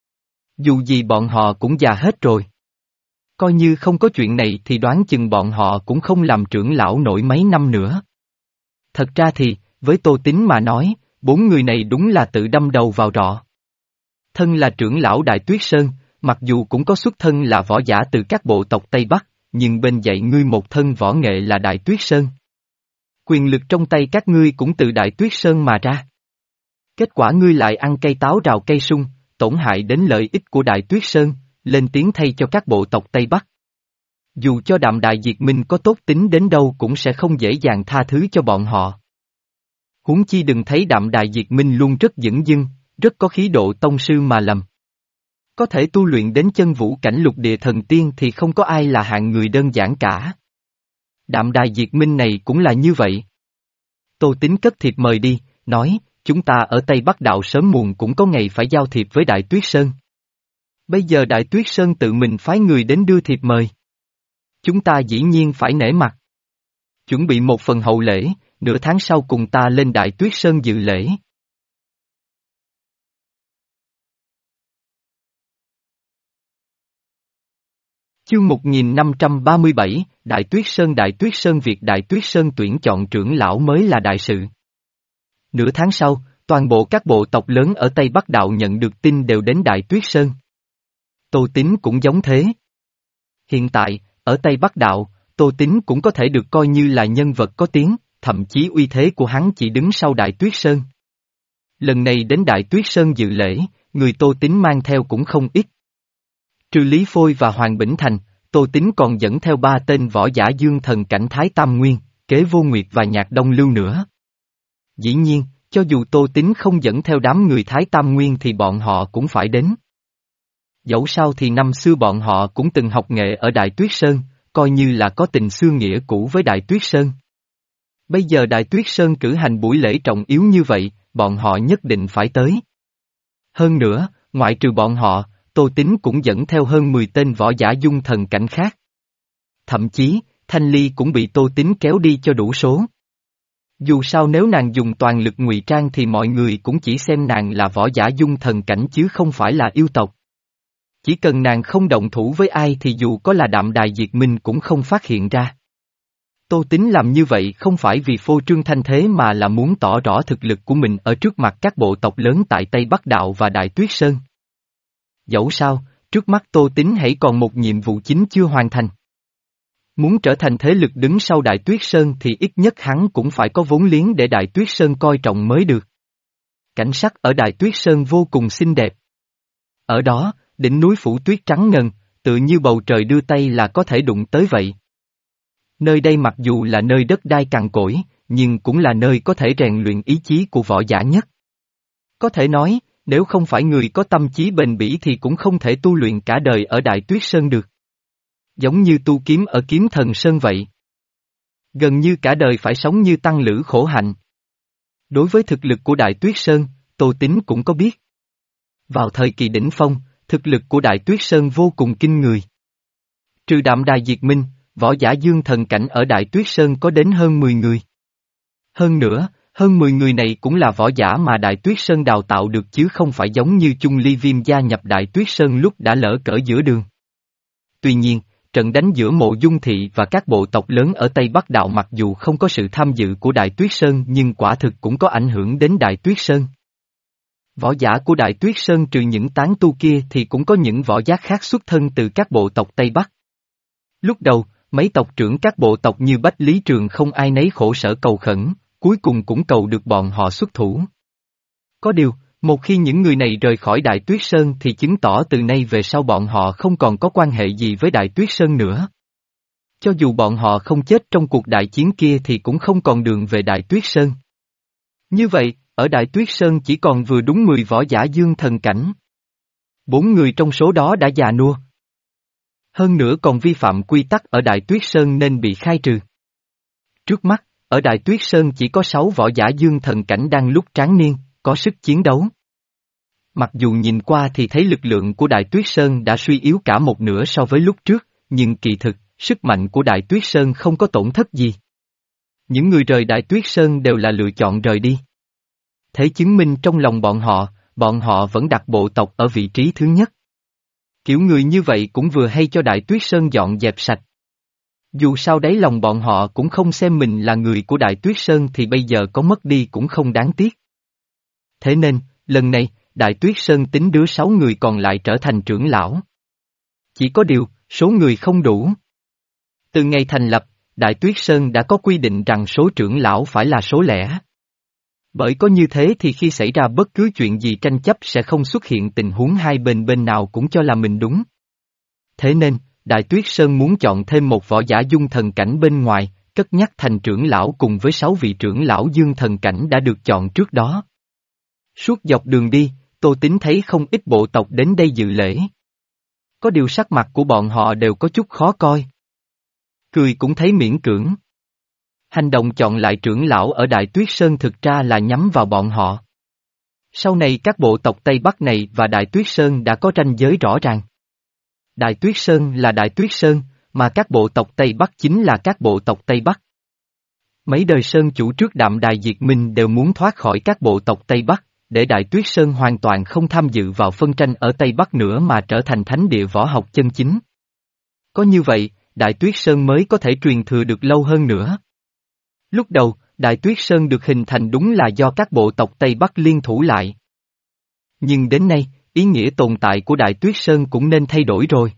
dù gì bọn họ cũng già hết rồi. Coi như không có chuyện này thì đoán chừng bọn họ cũng không làm trưởng lão nổi mấy năm nữa. Thật ra thì, với Tô Tín mà nói, bốn người này đúng là tự đâm đầu vào rọ. Thân là trưởng lão Đại Tuyết Sơn, mặc dù cũng có xuất thân là võ giả từ các bộ tộc Tây Bắc, nhưng bên dạy ngươi một thân võ nghệ là Đại Tuyết Sơn. Quyền lực trong tay các ngươi cũng từ Đại Tuyết Sơn mà ra. Kết quả ngươi lại ăn cây táo rào cây sung, tổn hại đến lợi ích của Đại Tuyết Sơn, lên tiếng thay cho các bộ tộc Tây Bắc. Dù cho Đạm Đài Diệt Minh có tốt tính đến đâu cũng sẽ không dễ dàng tha thứ cho bọn họ. Huống chi đừng thấy Đạm Đài Diệt Minh luôn rất dửng dưng, rất có khí độ tông sư mà lầm. Có thể tu luyện đến chân vũ cảnh lục địa thần tiên thì không có ai là hạng người đơn giản cả. Đạm Đài Diệt Minh này cũng là như vậy. Tô Tín cất thiệp mời đi, nói, chúng ta ở Tây Bắc đạo sớm muộn cũng có ngày phải giao thiệp với Đại Tuyết Sơn. Bây giờ Đại Tuyết Sơn tự mình phái người đến đưa thiệp mời. Chúng ta dĩ nhiên phải nể mặt. Chuẩn bị một phần hậu lễ, nửa tháng sau cùng ta lên Đại Tuyết Sơn dự lễ. Chương một nghìn năm trăm ba mươi bảy, Đại Tuyết Sơn Đại Tuyết Sơn Việc Đại Tuyết Sơn tuyển chọn trưởng lão mới là đại sự. Nửa tháng sau, Toàn bộ các bộ tộc lớn ở Tây Bắc Đạo nhận được tin đều đến Đại Tuyết Sơn. Tô Tín cũng giống thế. Hiện tại, ở Tây Bắc Đạo, Tô Tín cũng có thể được coi như là nhân vật có tiếng, thậm chí uy thế của hắn chỉ đứng sau Đại Tuyết Sơn. Lần này đến Đại Tuyết Sơn dự lễ, người Tô Tín mang theo cũng không ít. Trừ Lý Phôi và Hoàng Bỉnh Thành, Tô Tín còn dẫn theo ba tên võ giả dương thần cảnh Thái Tam Nguyên, Kế Vô Nguyệt và Nhạc Đông Lưu nữa. Dĩ nhiên, cho dù Tô Tín không dẫn theo đám người Thái Tam Nguyên thì bọn họ cũng phải đến. Dẫu sao thì năm xưa bọn họ cũng từng học nghệ ở Đại Tuyết Sơn, coi như là có tình xưa nghĩa cũ với Đại Tuyết Sơn. Bây giờ Đại Tuyết Sơn cử hành buổi lễ trọng yếu như vậy, bọn họ nhất định phải tới. Hơn nữa, ngoại trừ bọn họ, Tô Tín cũng dẫn theo hơn mười tên võ giả dung thần cảnh khác. Thậm chí, Thanh Ly cũng bị Tô Tín kéo đi cho đủ số. Dù sao nếu nàng dùng toàn lực ngụy trang thì mọi người cũng chỉ xem nàng là võ giả dung thần cảnh chứ không phải là yêu tộc. Chỉ cần nàng không động thủ với ai thì dù có là Đạm Đài Diệt Minh cũng không phát hiện ra. Tô Tín làm như vậy không phải vì phô trương thanh thế mà là muốn tỏ rõ thực lực của mình ở trước mặt các bộ tộc lớn tại Tây Bắc Đạo và Đại Tuyết Sơn. Dẫu sao, trước mắt Tô Tín hãy còn một nhiệm vụ chính chưa hoàn thành. Muốn trở thành thế lực đứng sau Đại Tuyết Sơn thì ít nhất hắn cũng phải có vốn liếng để Đại Tuyết Sơn coi trọng mới được. Cảnh sắc ở Đại Tuyết Sơn vô cùng xinh đẹp. Ở đó, đỉnh núi phủ tuyết trắng ngần, tự như bầu trời đưa tay là có thể đụng tới vậy. Nơi đây mặc dù là nơi đất đai cằn cỗi, nhưng cũng là nơi có thể rèn luyện ý chí của võ giả nhất. Có thể nói, nếu không phải người có tâm trí bền bỉ thì cũng không thể tu luyện cả đời ở Đại Tuyết Sơn được. Giống như tu kiếm ở Kiếm Thần Sơn vậy. Gần như cả đời phải sống như tăng lữ khổ hạnh. Đối với thực lực của Đại Tuyết Sơn, Tô Tín cũng có biết. Vào thời kỳ đỉnh phong, thực lực của Đại Tuyết Sơn vô cùng kinh người. Trừ Đạm Đài Diệt Minh, võ giả dương thần cảnh ở Đại Tuyết Sơn có đến hơn mười người. Hơn nữa, hơn mười người này cũng là võ giả mà Đại Tuyết Sơn đào tạo được chứ không phải giống như Chung Ly Viêm gia nhập Đại Tuyết Sơn lúc đã lỡ cỡ giữa đường. Tuy nhiên, trận đánh giữa Mộ Dung Thị và các bộ tộc lớn ở Tây Bắc Đạo mặc dù không có sự tham dự của Đại Tuyết Sơn nhưng quả thực cũng có ảnh hưởng đến Đại Tuyết Sơn. Võ giả của Đại Tuyết Sơn trừ những tán tu kia thì cũng có những võ giả khác xuất thân từ các bộ tộc Tây Bắc. Lúc đầu, mấy tộc trưởng các bộ tộc như Bách Lý Trường không ai nấy khổ sở cầu khẩn, cuối cùng cũng cầu được bọn họ xuất thủ. Có điều, một khi những người này rời khỏi Đại Tuyết Sơn thì chứng tỏ từ nay về sau bọn họ không còn có quan hệ gì với Đại Tuyết Sơn nữa. Cho dù bọn họ không chết trong cuộc đại chiến kia thì cũng không còn đường về Đại Tuyết Sơn. Như vậy, ở Đại Tuyết Sơn chỉ còn vừa đúng mười võ giả dương thần cảnh. Bốn người trong số đó đã già nua. Hơn nữa còn vi phạm quy tắc ở Đại Tuyết Sơn nên bị khai trừ. Trước mắt, ở Đại Tuyết Sơn chỉ có sáu võ giả dương thần cảnh đang lúc tráng niên, có sức chiến đấu. Mặc dù nhìn qua thì thấy lực lượng của Đại Tuyết Sơn đã suy yếu cả một nửa so với lúc trước, nhưng kỳ thực, sức mạnh của Đại Tuyết Sơn không có tổn thất gì. Những người rời Đại Tuyết Sơn đều là lựa chọn rời đi. Thế chứng minh trong lòng bọn họ, bọn họ vẫn đặt bộ tộc ở vị trí thứ nhất. Kiểu người như vậy cũng vừa hay cho Đại Tuyết Sơn dọn dẹp sạch. Dù sao đáy lòng bọn họ cũng không xem mình là người của Đại Tuyết Sơn thì bây giờ có mất đi cũng không đáng tiếc. Thế nên, lần này, Đại Tuyết Sơn tính đứa sáu người còn lại trở thành trưởng lão. Chỉ có điều, số người không đủ. Từ ngày thành lập, Đại Tuyết Sơn đã có quy định rằng số trưởng lão phải là số lẻ. Bởi có như thế thì khi xảy ra bất cứ chuyện gì tranh chấp sẽ không xuất hiện tình huống hai bên bên nào cũng cho là mình đúng. Thế nên, Đại Tuyết Sơn muốn chọn thêm một võ giả dung thần cảnh bên ngoài, cất nhắc thành trưởng lão cùng với sáu vị trưởng lão dương thần cảnh đã được chọn trước đó. Suốt dọc đường đi, Tô Tín thấy không ít bộ tộc đến đây dự lễ. Có điều sắc mặt của bọn họ đều có chút khó coi. Cười cũng thấy miễn cưỡng. Hành động chọn lại trưởng lão ở Đại Tuyết Sơn thực ra là nhắm vào bọn họ. Sau này các bộ tộc Tây Bắc này và Đại Tuyết Sơn đã có ranh giới rõ ràng. Đại Tuyết Sơn là Đại Tuyết Sơn, mà các bộ tộc Tây Bắc chính là các bộ tộc Tây Bắc. Mấy đời Sơn chủ trước Đạm Đài Diệt Minh đều muốn thoát khỏi các bộ tộc Tây Bắc, để Đại Tuyết Sơn hoàn toàn không tham dự vào phân tranh ở Tây Bắc nữa mà trở thành thánh địa võ học chân chính. Có như vậy, Đại Tuyết Sơn mới có thể truyền thừa được lâu hơn nữa. Lúc đầu, Đại Tuyết Sơn được hình thành đúng là do các bộ tộc Tây Bắc liên thủ lại. Nhưng đến nay, ý nghĩa tồn tại của Đại Tuyết Sơn cũng nên thay đổi rồi.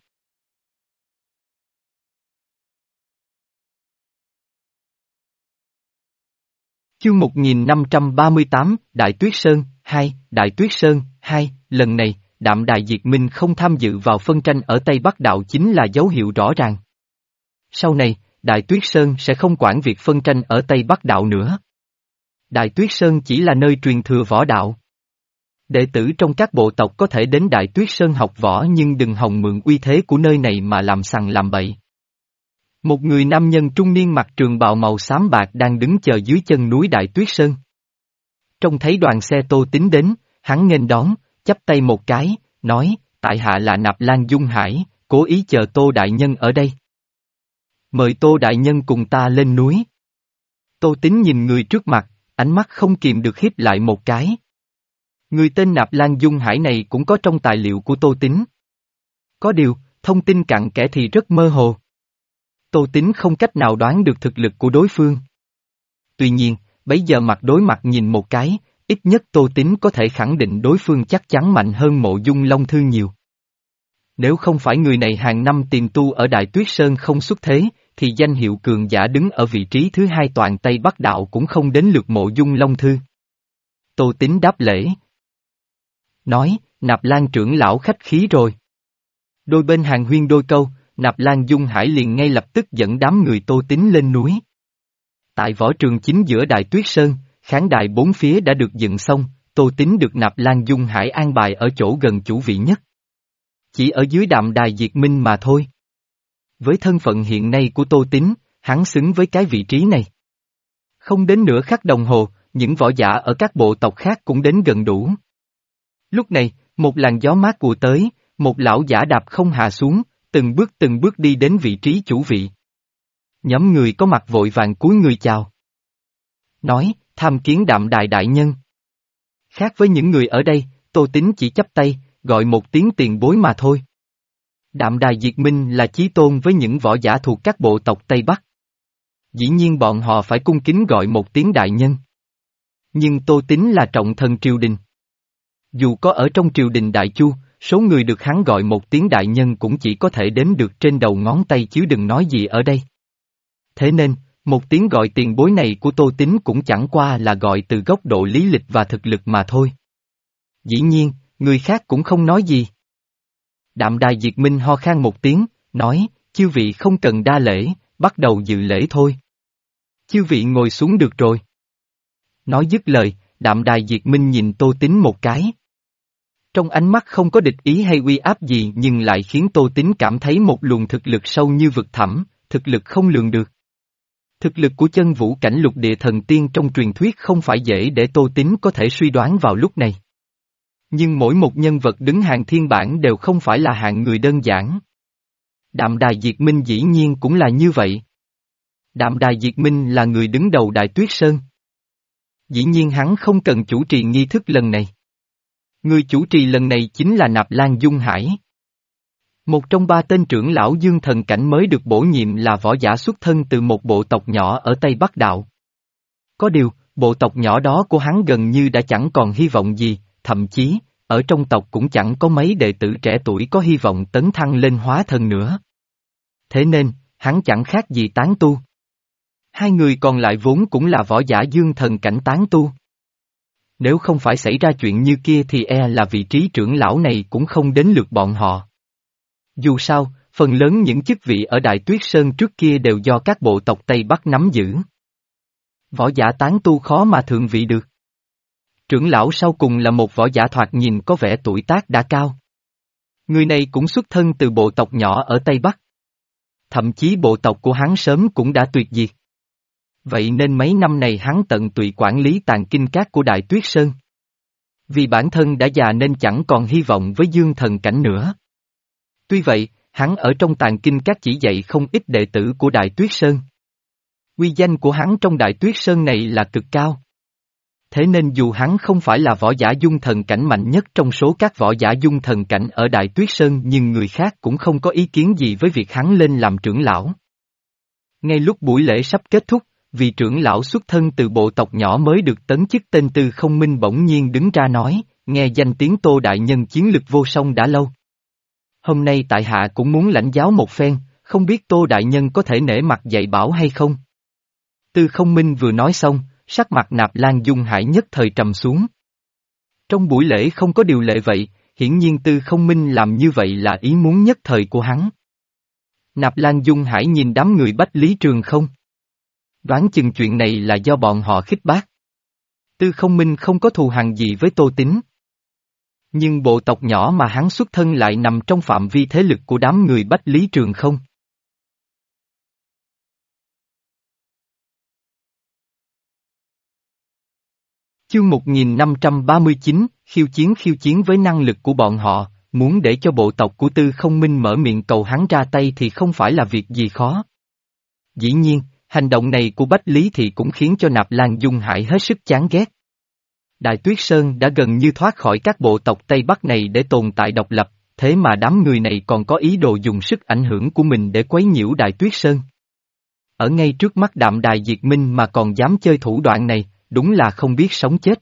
Chương một nghìn năm trăm ba mươi tám, Đại Tuyết Sơn, hai, Đại Tuyết Sơn, hai, lần này, Đạm Đài Diệt Minh không tham dự vào phân tranh ở Tây Bắc Đạo chính là dấu hiệu rõ ràng. Sau này, Đại Tuyết Sơn sẽ không quản việc phân tranh ở Tây Bắc Đạo nữa. Đại Tuyết Sơn chỉ là nơi truyền thừa võ đạo. Đệ tử trong các bộ tộc có thể đến Đại Tuyết Sơn học võ nhưng đừng hòng mượn uy thế của nơi này mà làm sằng làm bậy. Một người nam nhân trung niên mặc trường bào màu xám bạc đang đứng chờ dưới chân núi Đại Tuyết Sơn. Trông thấy đoàn xe Tô Tín đến, hắn nghênh đón, chắp tay một cái, nói, tại hạ là Nạp Lan Dung Hải, cố ý chờ Tô Đại Nhân ở đây. Mời Tô Đại Nhân cùng ta lên núi. Tô Tín nhìn người trước mặt, ánh mắt không kìm được híp lại một cái. Người tên Nạp Lan Dung Hải này cũng có trong tài liệu của Tô Tín. Có điều, thông tin cặn kẽ thì rất mơ hồ. Tô Tín không cách nào đoán được thực lực của đối phương. Tuy nhiên, bấy giờ mặt đối mặt nhìn một cái, ít nhất Tô Tín có thể khẳng định đối phương chắc chắn mạnh hơn Mộ Dung Long Thư nhiều. Nếu không phải người này hàng năm tiềm tu ở Đại Tuyết Sơn không xuất thế, thì danh hiệu cường giả đứng ở vị trí thứ hai toàn Tây Bắc Đạo cũng không đến lượt Mộ Dung Long Thư. Tô Tín đáp lễ. Nói, Nạp Lan trưởng lão khách khí rồi. Đôi bên hàng huyên đôi câu, Nạp Lan Dung Hải liền ngay lập tức dẫn đám người Tô Tín lên núi. Tại võ trường chính giữa Đại Tuyết Sơn, khán đài bốn phía đã được dựng xong, Tô Tín được Nạp Lan Dung Hải an bài ở chỗ gần chủ vị nhất. Chỉ ở dưới Đạm Đài Diệt Minh mà thôi. Với thân phận hiện nay của Tô Tín, hắn xứng với cái vị trí này. Không đến nửa khắc đồng hồ, những võ giả ở các bộ tộc khác cũng đến gần đủ. Lúc này, một làn gió mát ùa tới, một lão giả đạp không hạ xuống, từng bước từng bước đi đến vị trí chủ vị. Nhóm người có mặt vội vàng cúi người chào. Nói, tham kiến Đạm Đài đại nhân. Khác với những người ở đây, Tô Tín chỉ chắp tay, gọi một tiếng tiền bối mà thôi. Đạm Đài Diệt Minh là chí tôn với những võ giả thuộc các bộ tộc Tây Bắc. Dĩ nhiên bọn họ phải cung kính gọi một tiếng đại nhân. Nhưng Tô Tín là trọng thần triều đình. Dù có ở trong triều đình Đại Chu, số người được hắn gọi một tiếng đại nhân cũng chỉ có thể đếm được trên đầu ngón tay chứ đừng nói gì ở đây. Thế nên, một tiếng gọi tiền bối này của Tô Tín cũng chẳng qua là gọi từ góc độ lý lịch và thực lực mà thôi. Dĩ nhiên, người khác cũng không nói gì. Đạm Đài Diệt Minh ho khan một tiếng, nói, chư vị không cần đa lễ, bắt đầu dự lễ thôi. Chư vị ngồi xuống được rồi. Nói dứt lời, Đạm Đài Diệt Minh nhìn Tô Tín một cái. Trong ánh mắt không có địch ý hay uy áp gì nhưng lại khiến Tô Tín cảm thấy một luồng thực lực sâu như vực thẳm, thực lực không lường được. Thực lực của chân vũ cảnh lục địa thần tiên trong truyền thuyết không phải dễ để Tô Tín có thể suy đoán vào lúc này. Nhưng mỗi một nhân vật đứng hàng thiên bảng đều không phải là hạng người đơn giản. Đạm Đài Diệt Minh dĩ nhiên cũng là như vậy. Đạm Đài Diệt Minh là người đứng đầu Đại Tuyết Sơn. Dĩ nhiên hắn không cần chủ trì nghi thức lần này. Người chủ trì lần này chính là Nạp Lan Dung Hải. Một trong ba tên trưởng lão dương thần cảnh mới được bổ nhiệm là võ giả xuất thân từ một bộ tộc nhỏ ở Tây Bắc Đạo. Có điều, bộ tộc nhỏ đó của hắn gần như đã chẳng còn hy vọng gì, thậm chí, ở trong tộc cũng chẳng có mấy đệ tử trẻ tuổi có hy vọng tấn thăng lên hóa thần nữa. Thế nên, hắn chẳng khác gì tán tu. Hai người còn lại vốn cũng là võ giả dương thần cảnh tán tu. Nếu không phải xảy ra chuyện như kia thì e là vị trí trưởng lão này cũng không đến lượt bọn họ. Dù sao, phần lớn những chức vị ở Đại Tuyết Sơn trước kia đều do các bộ tộc Tây Bắc nắm giữ. Võ giả tán tu khó mà thượng vị được. Trưởng lão sau cùng là một võ giả thoạt nhìn có vẻ tuổi tác đã cao. Người này cũng xuất thân từ bộ tộc nhỏ ở Tây Bắc. Thậm chí bộ tộc của hắn sớm cũng đã tuyệt diệt. Vậy nên mấy năm này hắn tận tụy quản lý tàn kinh các của Đại Tuyết Sơn. Vì bản thân đã già nên chẳng còn hy vọng với dương thần cảnh nữa. Tuy vậy, hắn ở trong tàn kinh các chỉ dạy không ít đệ tử của Đại Tuyết Sơn. Uy danh của hắn trong Đại Tuyết Sơn này là cực cao. Thế nên dù hắn không phải là võ giả dung thần cảnh mạnh nhất trong số các võ giả dung thần cảnh ở Đại Tuyết Sơn nhưng người khác cũng không có ý kiến gì với việc hắn lên làm trưởng lão. Ngay lúc buổi lễ sắp kết thúc, vì trưởng lão xuất thân từ bộ tộc nhỏ mới được tấn chức tên Tư Không Minh bỗng nhiên đứng ra nói, nghe danh tiếng Tô đại nhân chiến lực vô song đã lâu. Hôm nay tại hạ cũng muốn lãnh giáo một phen, không biết Tô đại nhân có thể nể mặt dạy bảo hay không? Tư Không Minh vừa nói xong, sắc mặt Nạp Lan Dung Hải nhất thời trầm xuống. Trong buổi lễ không có điều lệ vậy, hiển nhiên Tư Không Minh làm như vậy là ý muốn nhất thời của hắn. Nạp Lan Dung Hải nhìn đám người Bách Lý Trường Không. Đoán chừng chuyện này là do bọn họ khích bác. Tư Không Minh không có thù hằn gì với Tô Tín. Nhưng bộ tộc nhỏ mà hắn xuất thân lại nằm trong phạm vi thế lực của đám người Bách Lý Trường Không. Chương một nghìn năm trăm ba mươi chín, khiêu chiến khiêu chiến với năng lực của bọn họ, muốn để cho bộ tộc của Tư Không Minh mở miệng cầu hắn ra tay thì không phải là việc gì khó. Dĩ nhiên, hành động này của Bách Lý thì cũng khiến cho Nạp Lan Dung Hải hết sức chán ghét. Đại Tuyết Sơn đã gần như thoát khỏi các bộ tộc Tây Bắc này để tồn tại độc lập, thế mà đám người này còn có ý đồ dùng sức ảnh hưởng của mình để quấy nhiễu Đại Tuyết Sơn. Ở ngay trước mắt Đạm Đài Diệt Minh mà còn dám chơi thủ đoạn này, đúng là không biết sống chết.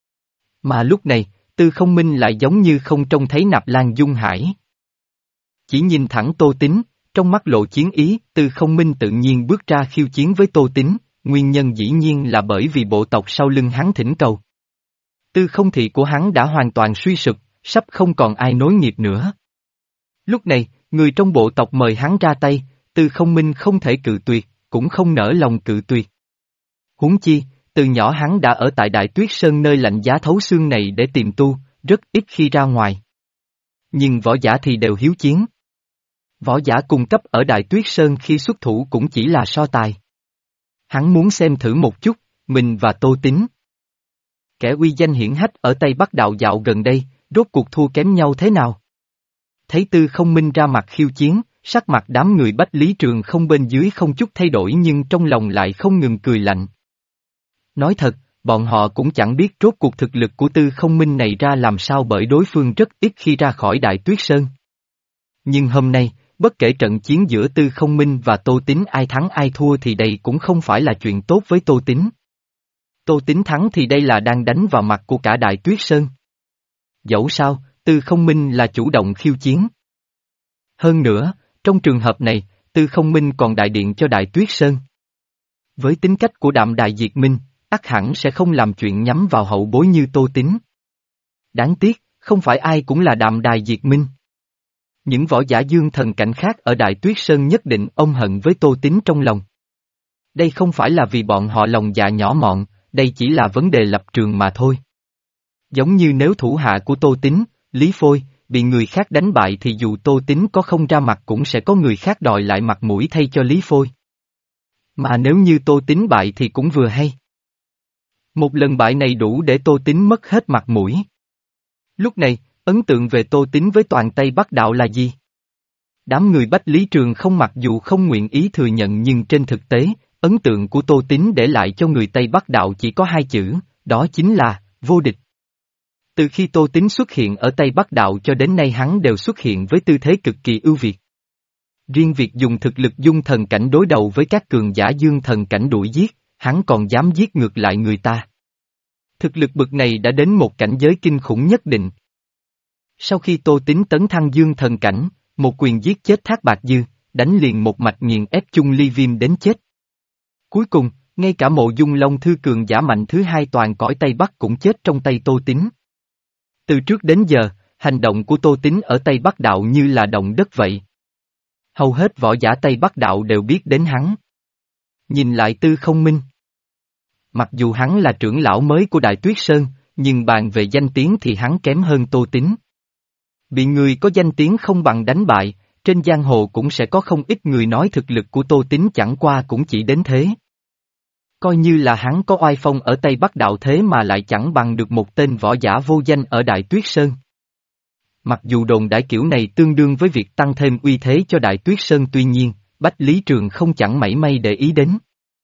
Mà lúc này, Tư Không Minh lại giống như không trông thấy Nạp Lan Dung Hải. Chỉ nhìn thẳng Tô Tín, trong mắt lộ chiến ý, Tư Không Minh tự nhiên bước ra khiêu chiến với Tô Tín, nguyên nhân dĩ nhiên là bởi vì bộ tộc sau lưng hắn thỉnh cầu. Tư Không thị của hắn đã hoàn toàn suy sụp, sắp không còn ai nối nghiệp nữa. Lúc này, người trong bộ tộc mời hắn ra tay, Tư Không Minh không thể cự tuyệt, cũng không nỡ lòng cự tuyệt. Huống chi, từ nhỏ hắn đã ở tại Đại Tuyết Sơn nơi lạnh giá thấu xương này để tìm tu, rất ít khi ra ngoài. Nhưng võ giả thì đều hiếu chiến. Võ giả cung cấp ở Đại Tuyết Sơn khi xuất thủ cũng chỉ là so tài. Hắn muốn xem thử một chút, mình và Tô Tín. Kẻ uy danh hiển hách ở Tây Bắc đạo dạo gần đây, rốt cuộc thua kém nhau thế nào? Thấy Tư Không Minh ra mặt khiêu chiến, sắc mặt đám người Bách Lý Trường Không bên dưới không chút thay đổi nhưng trong lòng lại không ngừng cười lạnh. Nói thật, bọn họ cũng chẳng biết rốt cuộc thực lực của Tư Không Minh này ra làm sao bởi đối phương rất ít khi ra khỏi Đại Tuyết Sơn. Nhưng hôm nay, bất kể trận chiến giữa Tư Không Minh và Tô Tín ai thắng ai thua thì đây cũng không phải là chuyện tốt với Tô Tín. Tô Tín thắng thì đây là đang đánh vào mặt của cả Đại Tuyết Sơn. Dẫu sao, Tư Không Minh là chủ động khiêu chiến. Hơn nữa, trong trường hợp này, Tư Không Minh còn đại điện cho Đại Tuyết Sơn. Với tính cách của Đạm Đài Diệt Minh, ắt hẳn sẽ không làm chuyện nhắm vào hậu bối như Tô Tín. Đáng tiếc, không phải ai cũng là Đạm Đài Diệt Minh. Những võ giả dương thần cảnh khác ở Đại Tuyết Sơn nhất định ôm hận với Tô Tín trong lòng. Đây không phải là vì bọn họ lòng dạ nhỏ mọn, đây chỉ là vấn đề lập trường mà thôi. Giống như nếu thủ hạ của Tô Tín, Lý Phôi, bị người khác đánh bại thì dù Tô Tín có không ra mặt cũng sẽ có người khác đòi lại mặt mũi thay cho Lý Phôi. Mà nếu như Tô Tín bại thì cũng vừa hay. Một lần bại này đủ để Tô Tín mất hết mặt mũi. Lúc này, ấn tượng về Tô Tín với toàn Tây Bắc đạo là gì? Đám người Bách Lý Trường Không mặc dù không nguyện ý thừa nhận nhưng trên thực tế, ấn tượng của Tô Tín để lại cho người Tây Bắc đạo chỉ có hai chữ, đó chính là, vô địch. Từ khi Tô Tín xuất hiện ở Tây Bắc đạo cho đến nay hắn đều xuất hiện với tư thế cực kỳ ưu việt. Riêng việc dùng thực lực dung thần cảnh đối đầu với các cường giả dương thần cảnh đuổi giết, hắn còn dám giết ngược lại người ta. Thực lực bực này đã đến một cảnh giới kinh khủng nhất định. Sau khi Tô Tín tấn thăng dương thần cảnh, một quyền giết chết Thác Bạt Dư, đánh liền một mạch nghiền ép Chung Ly Viêm đến chết. Cuối cùng, ngay cả Mộ Dung Long Thư cường giả mạnh thứ hai toàn cõi Tây Bắc cũng chết trong tay Tô Tín. Từ trước đến giờ, hành động của Tô Tín ở Tây Bắc đạo như là động đất vậy. Hầu hết võ giả Tây Bắc đạo đều biết đến hắn. Nhìn lại Tư Không Minh. Mặc dù hắn là trưởng lão mới của Đại Tuyết Sơn, nhưng bàn về danh tiếng thì hắn kém hơn Tô Tín. Bị người có danh tiếng không bằng đánh bại, trên giang hồ cũng sẽ có không ít người nói thực lực của Tô Tín chẳng qua cũng chỉ đến thế. Coi như là hắn có oai phong ở Tây Bắc đạo thế mà lại chẳng bằng được một tên võ giả vô danh ở Đại Tuyết Sơn. Mặc dù đồn đại kiểu này tương đương với việc tăng thêm uy thế cho Đại Tuyết Sơn tuy nhiên, Bách Lý Trường không chẳng mảy may để ý đến.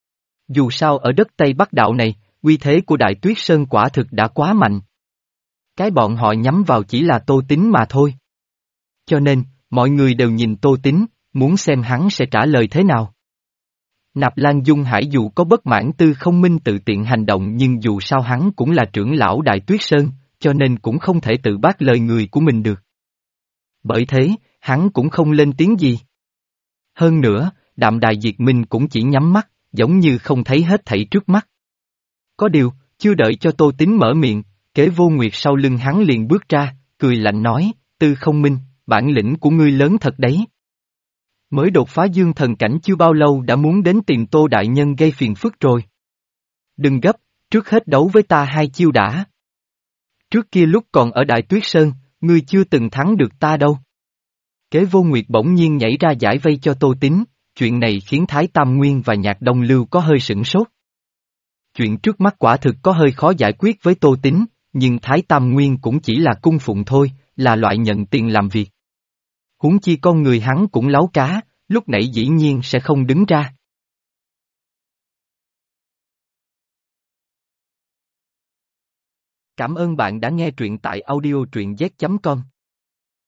Dù sao ở đất Tây Bắc đạo này, uy thế của Đại Tuyết Sơn quả thực đã quá mạnh. Cái bọn họ nhắm vào chỉ là Tô Tín mà thôi. Cho nên, mọi người đều nhìn Tô Tín, muốn xem hắn sẽ trả lời thế nào. Nạp Lan Dung Hải dù có bất mãn Tư Không Minh tự tiện hành động nhưng dù sao hắn cũng là trưởng lão Đại Tuyết Sơn, cho nên cũng không thể tự bác lời người của mình được. Bởi thế, hắn cũng không lên tiếng gì. Hơn nữa, Đạm Đài Diệt Minh cũng chỉ nhắm mắt, giống như không thấy hết thảy trước mắt. Có điều, chưa đợi cho Tô Tín mở miệng, Kế Vô Nguyệt sau lưng hắn liền bước ra, cười lạnh nói, Tư Không Minh, bản lĩnh của ngươi lớn thật đấy. Mới đột phá dương thần cảnh chưa bao lâu đã muốn đến tìm Tô Đại Nhân gây phiền phức rồi. Đừng gấp, trước hết đấu với ta hai chiêu đã. Trước kia lúc còn ở Đại Tuyết Sơn, ngươi chưa từng thắng được ta đâu. Kế Vô Nguyệt bỗng nhiên nhảy ra giải vây cho Tô Tín, chuyện này khiến Thái Tam Nguyên và Nhạc Đông Lưu có hơi sửng sốt. Chuyện trước mắt quả thực có hơi khó giải quyết với Tô Tín, nhưng Thái Tam Nguyên cũng chỉ là cung phụng thôi, là loại nhận tiền làm việc. Huống chi con người hắn cũng láu cá, lúc nãy dĩ nhiên sẽ không đứng ra. Cảm ơn bạn đã nghe truyện tại audio truyện z chấm com.